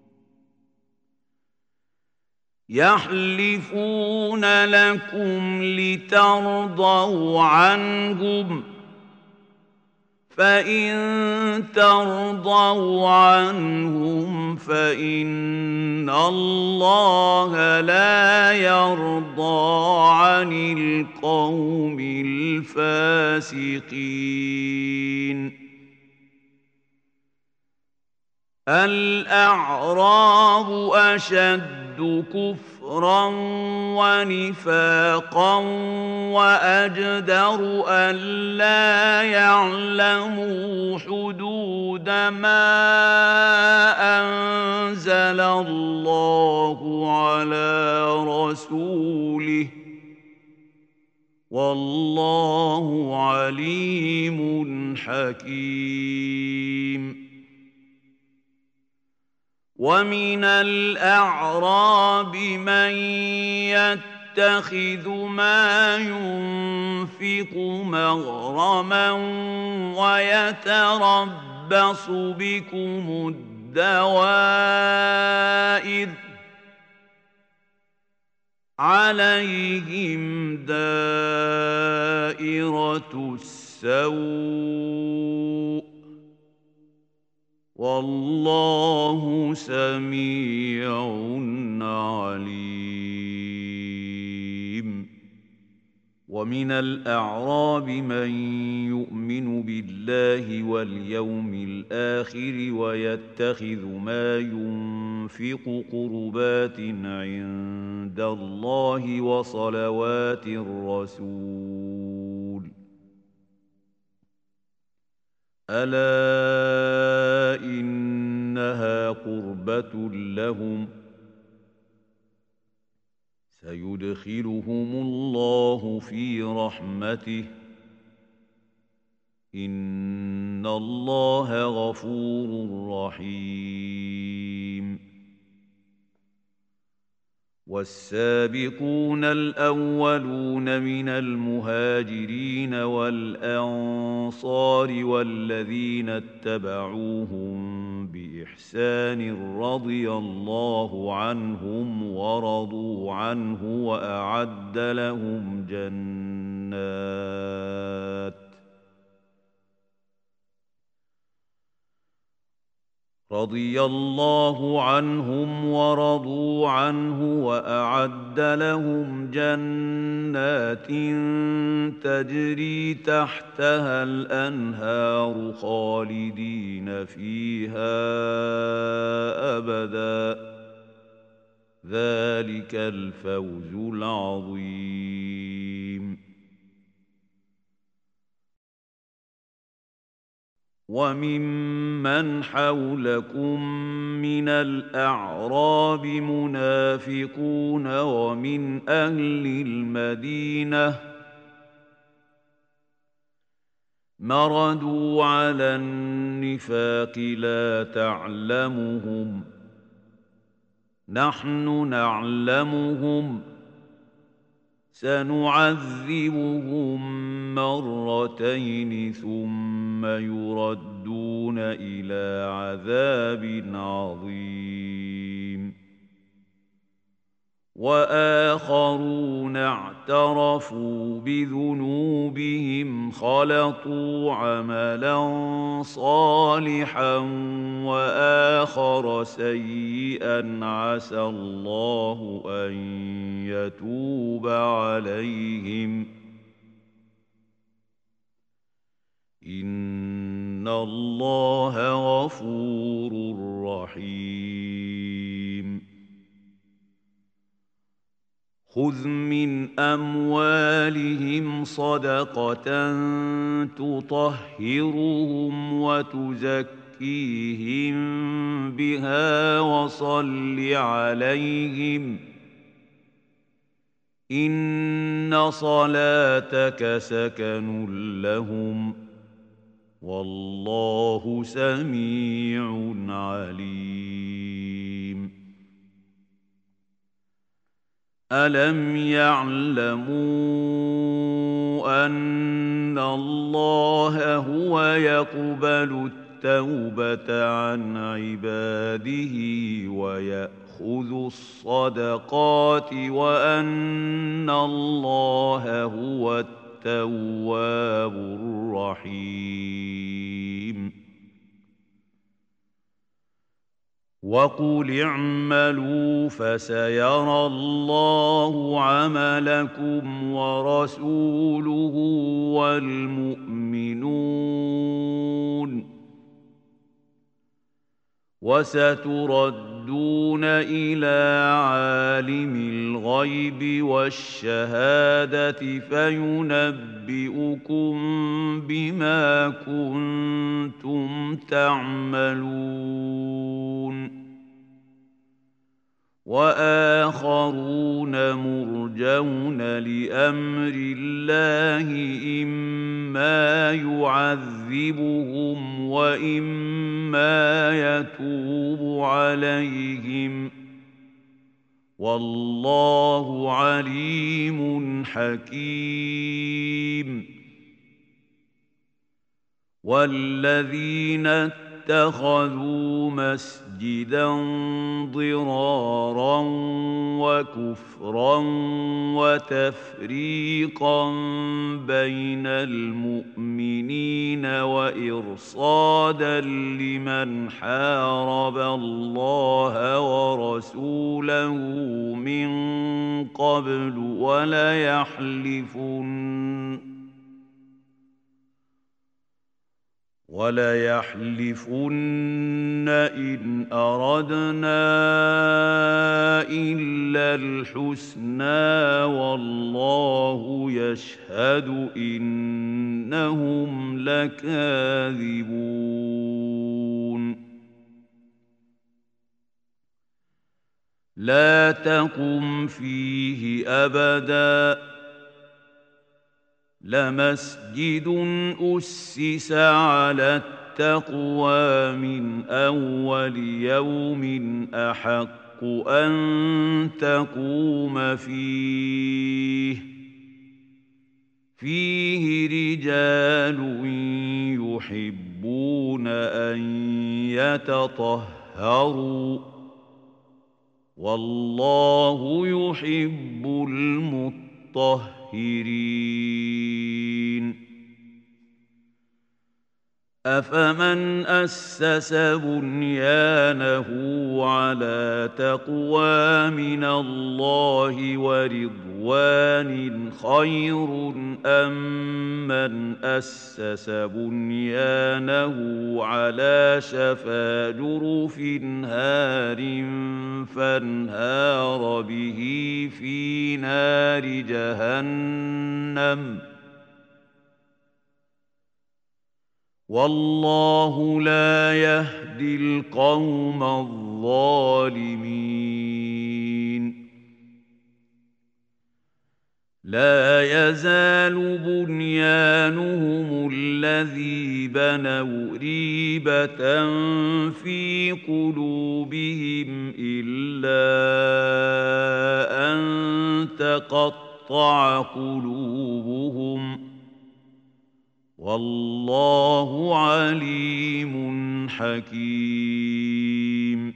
يحلفون لكم لترضوا عنهم فإن ترضوا عنهم فإن الله لا يرضى عن القوم الفاسقين الأعراب أشد كفرا ونفاقا وأجدر ألا يعلموا حدود ما أنزل الله على رسوله والله عليم حكيم ومن الأعراب من يتخذ ما ينفق مغرما ويتربص بكم الدوائر عليهم دائرة السوء والله سميع عليم ومن الأعراب من يؤمن بالله واليوم الآخر ويتخذ ما ينفق قربات عند الله وصلوات الرسول ألا إنها قربة لهم سيدخلهم الله في رحمته إن الله غفور رحيم والسابقون الأولون من المهاجرين والأنصار والذين اتبعوهم بإحسان رضي الله عنهم ورضوا عنه وأعد لهم جنات رضي الله عنهم ورضوا عنه وأعد لهم جنات تجري تحتها الأنهار خالدين فيها أبدا ذلك الفوز العظيم وممن حولكم من الأعراب منافقون ومن أهل المدينة مردوا على النفاق لا تعلمهم نحن نعلمهم سنعذبهم مرتين ثم يردون إلى عذاب عظيم وآخرون اعترفوا بذنوبهم خلطوا عملا صالحا وآخر سيئا عسى الله أن يتوب عليهم إن الله غفور رحيم خذ من أموالهم صدقة تطهرهم وتزكيهم بها وصل عليهم إن صلاتك سكن لهم والله سميع عليم ألم يعلموا أن الله هو يقبل التوبة عن عباده ويأخذ الصدقات وأن الله هو التواب الرحيم وقل اعملوا فسيرى الله عملكم ورسوله والمؤمنون وستردون إلى عالم الغيب والشهادة فينبئكم بما كنتم تعملون وآخرون مرجون لأمر الله إما يعذبهم وإما يتوب عليهم والله عليم حكيم والذين اتخذوا مسجدا ضرارا وكفرا وتفريقا بين المؤمنين وإرصادا لمن حارب الله ورسوله من قبل وليحلفن وليحلفن إن أردنا إلا الحسنى والله يشهد إنهم لكاذبون لا تقم فيه أبداً لمسجد أسس على التقوى من أول يوم أحق أن تقوم فيه فيه رجال يحبون أن يتطهروا والله يحب المطهرين أفمن أسس بنيانه على تقوى من الله ورضوان خير أم من أسس بنيانه على شفا جرف هار فانهار به في نار جهنم والله لا يهدي القوم الظالمين لا يزال بنيانهم الذي بنوا ريبة في قلوبهم إلا أن تقطع قلوبهم والله عليم حكيم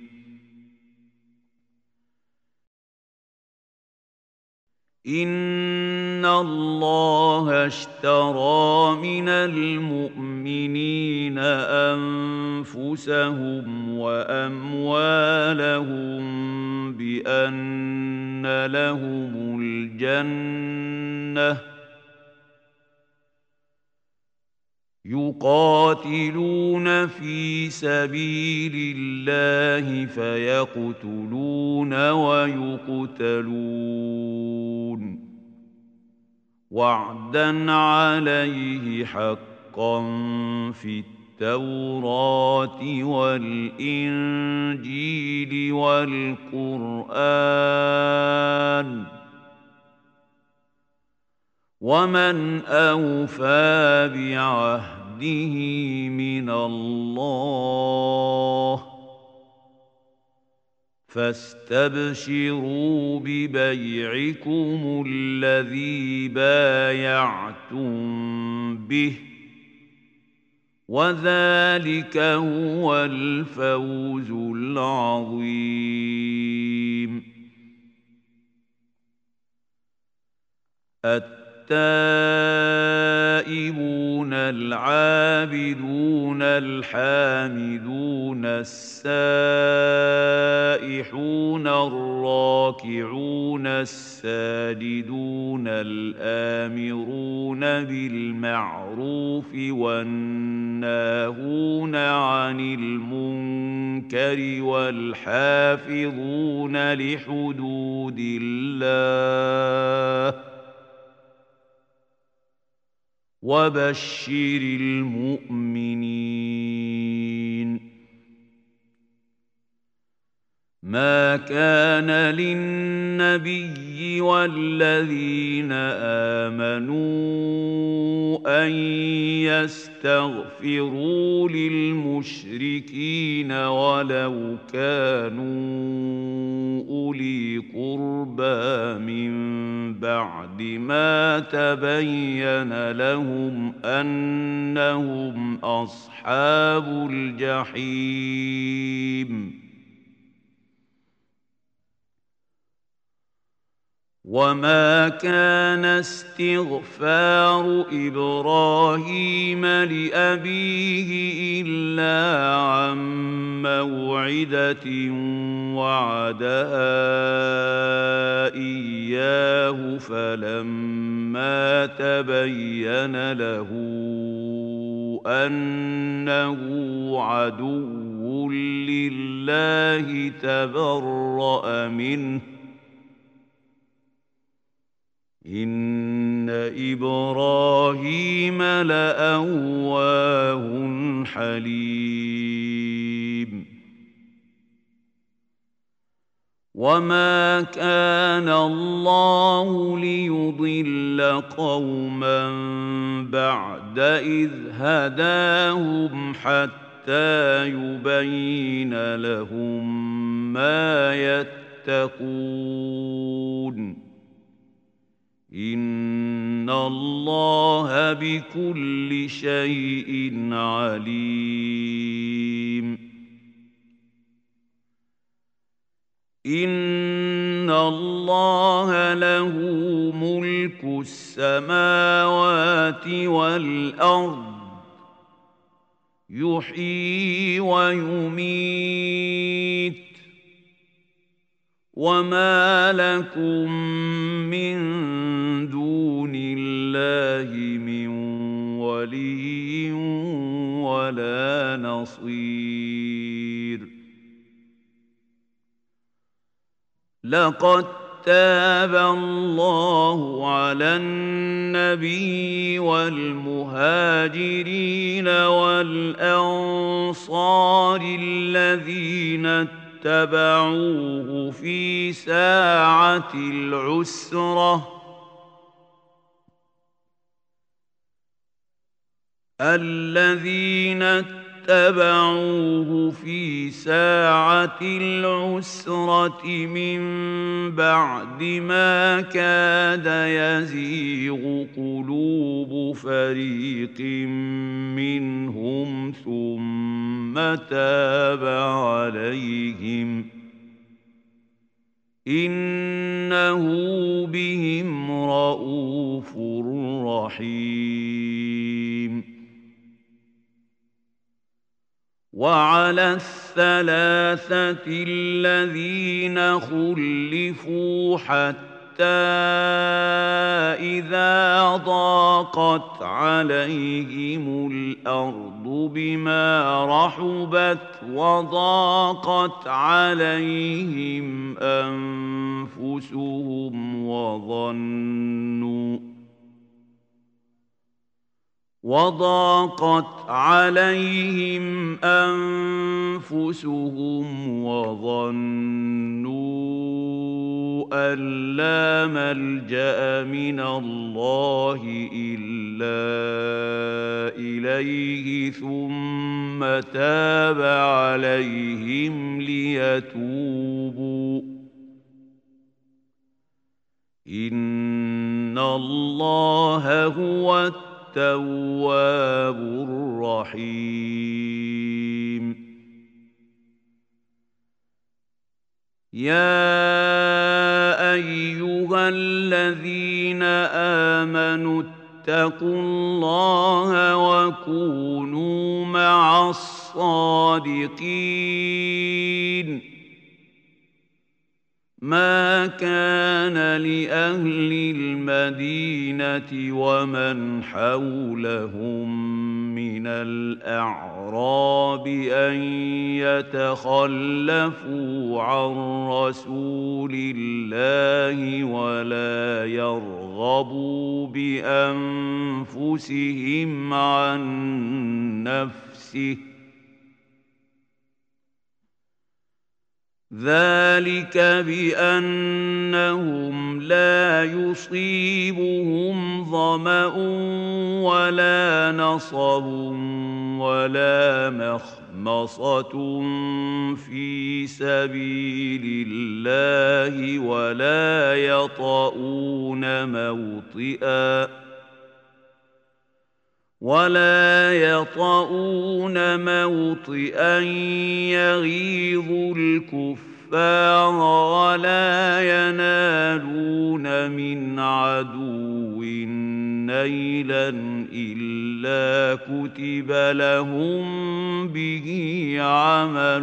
إن الله اشترى من المؤمنين أنفسهم وأموالهم بأن لهم الجنة يقاتلون في سبيل الله فيقتلون ويقتلون وعدا عليه حقا في التوراة والإنجيل والقرآن ومن أوفى بعهده من الله فاستبشروا ببيعكم الذي بايعتم به وذلك هو الفوز العظيم. التائبون العابدون الحامدون السائحون الراكعون الساجدون الآمرون بالمعروف والناهون عن المنكر والحافظون لحدود الله وبشر المؤمنين. ما كان للنبي والذين آمنوا أن يستغفروا للمشركين ولو كانوا أولي قربى من بعد ما تبين لهم أنهم أصحاب الجحيم. وما كان استغفار إبراهيم لأبيه إلا عن موعدة وعدها إياه فلما تبين له أنه عدو لله تبرأ منه إن إبراهيم لأواه حليم. وما كان الله ليضل قوما بعد إذ هداهم حتى يبين لهم ما يتقون إن الله بكل شيء عليم. إن الله له ملك السماوات والأرض يحيي ويميت وما لكم من دون الله من ولي ولا نصير. لقد تاب الله على النبي والمهاجرين والأنصار الذين اتبعوه في ساعة العسرة الذين اتبعوه في ساعة العسرة من بعد ما كاد يزيغ قلوب فريق منهم ثم تاب عليهم إنه بهم رءوف رحيم. وعلى الثلاثة الذين خلفوا حتى إذا ضاقت عليهم الأرض بما رحبت وضاقت عليهم أنفسهم وظنوا وضاقت عليهم أنفسهم وظنوا أن لا ملجأ من الله إلا إليه ثم تاب عليهم ليتوبوا إن الله هو التواب الرحيم يا أيها الذين آمنوا اتقوا الله وكونوا مع الصادقين ما كان لأهل المدينة ومن حولهم من الأعراب أن يتخلفوا عن رسول الله ولا يرغبوا بأنفسهم عن نفسه ذلك بأنهم لا يصيبهم ظمأ ولا نصب ولا مخمصة في سبيل الله ولا يطؤون موطئا ولا يطؤون موطئا يغيظ الكفار ولا ينالون من عدو نيلا إلا كتب لهم به عمل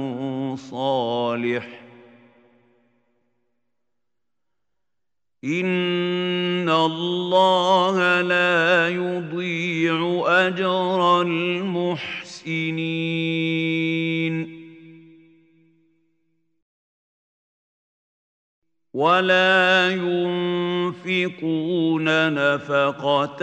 صالح إن الله لا يضيع أجر المحسنين ولا ينفقون نفقة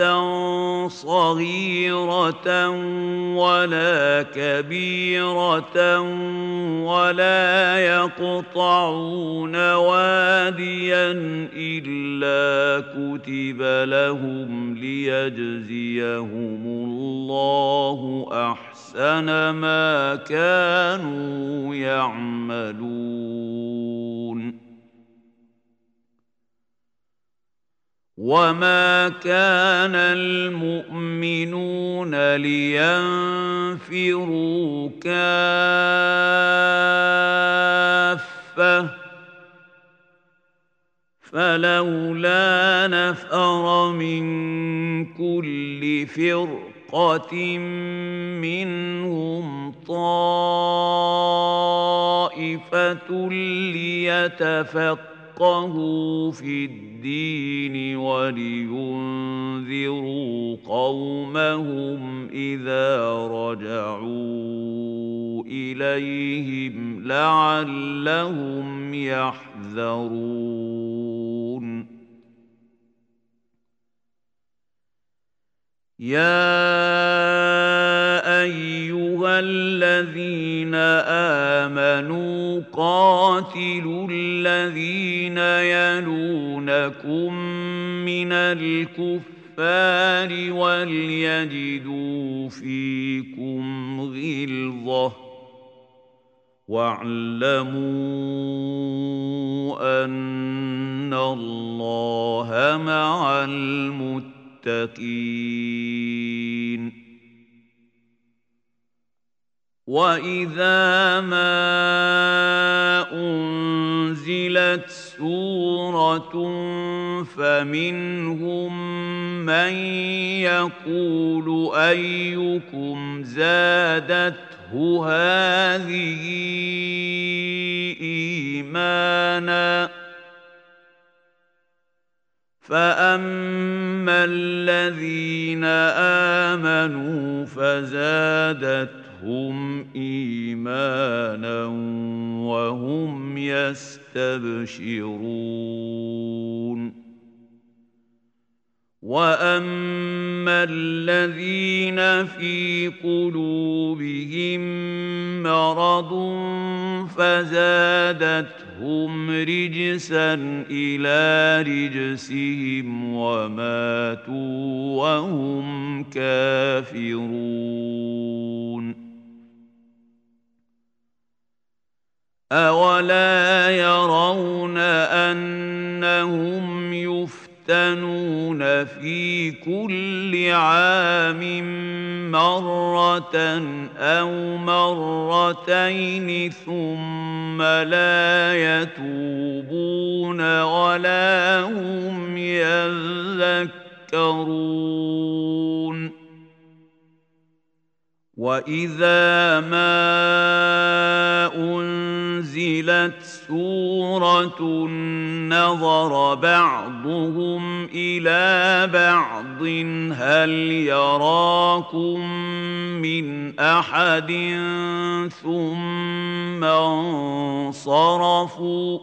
صغيرة ولا كبيرة ولا يقطعون واديا إلا كتب لهم ليجزيهم الله أحسن ما كانوا يعملون وما كان المؤمنون لينفروا كافة فلولا نفر من كل فرقة منهم طائفة ليتفقهوا فقهوا في الدين ولينذروا قومهم إذا رجعوا إليهم لعلهم يحذرون يا أيها الذين آمنوا قاتلوا الذين يلونكم من الكفار وليجدوا فيكم غلظة واعلموا أن الله مع المتقين وإذا ما أنزلت سورة فمنهم من يقول أيكم زادته هذه إيمانا فأما الذين آمنوا فزادتهم إيمانا وهم يستبشرون وأما الذين في قلوبهم مرض فزادتهم رجسا إلى رجسهم وماتوا وهم كافرون أولا يرون أنهم يفتنون في كل عام مرة أو مرتين ثم لا يتوبون ولا هم يذكرون وإذا ما أنزلت سورة نظر بعضهم إلى بعض هل يراكم من أحد ثم انصرفوا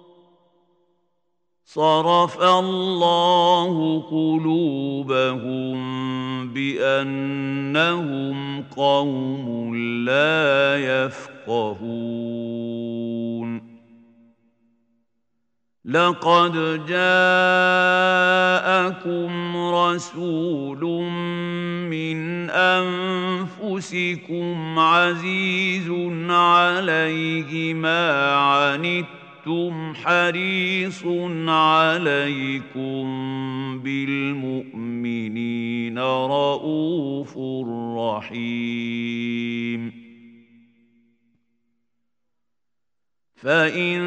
صرف الله قلوبهم بأنهم قوم لا يفقهون لقد جاءكم رسول من أنفسكم عزيز عليه ما عنتم حريص عليكم بالمؤمنين رؤوف رحيم فإن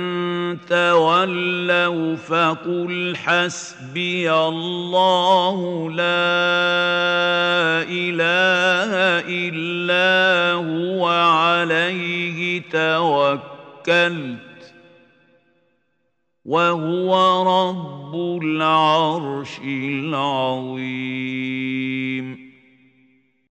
تولوا فقل حسبي الله لا إله إلا هو عليه توكلت وهو رب العرش العظيم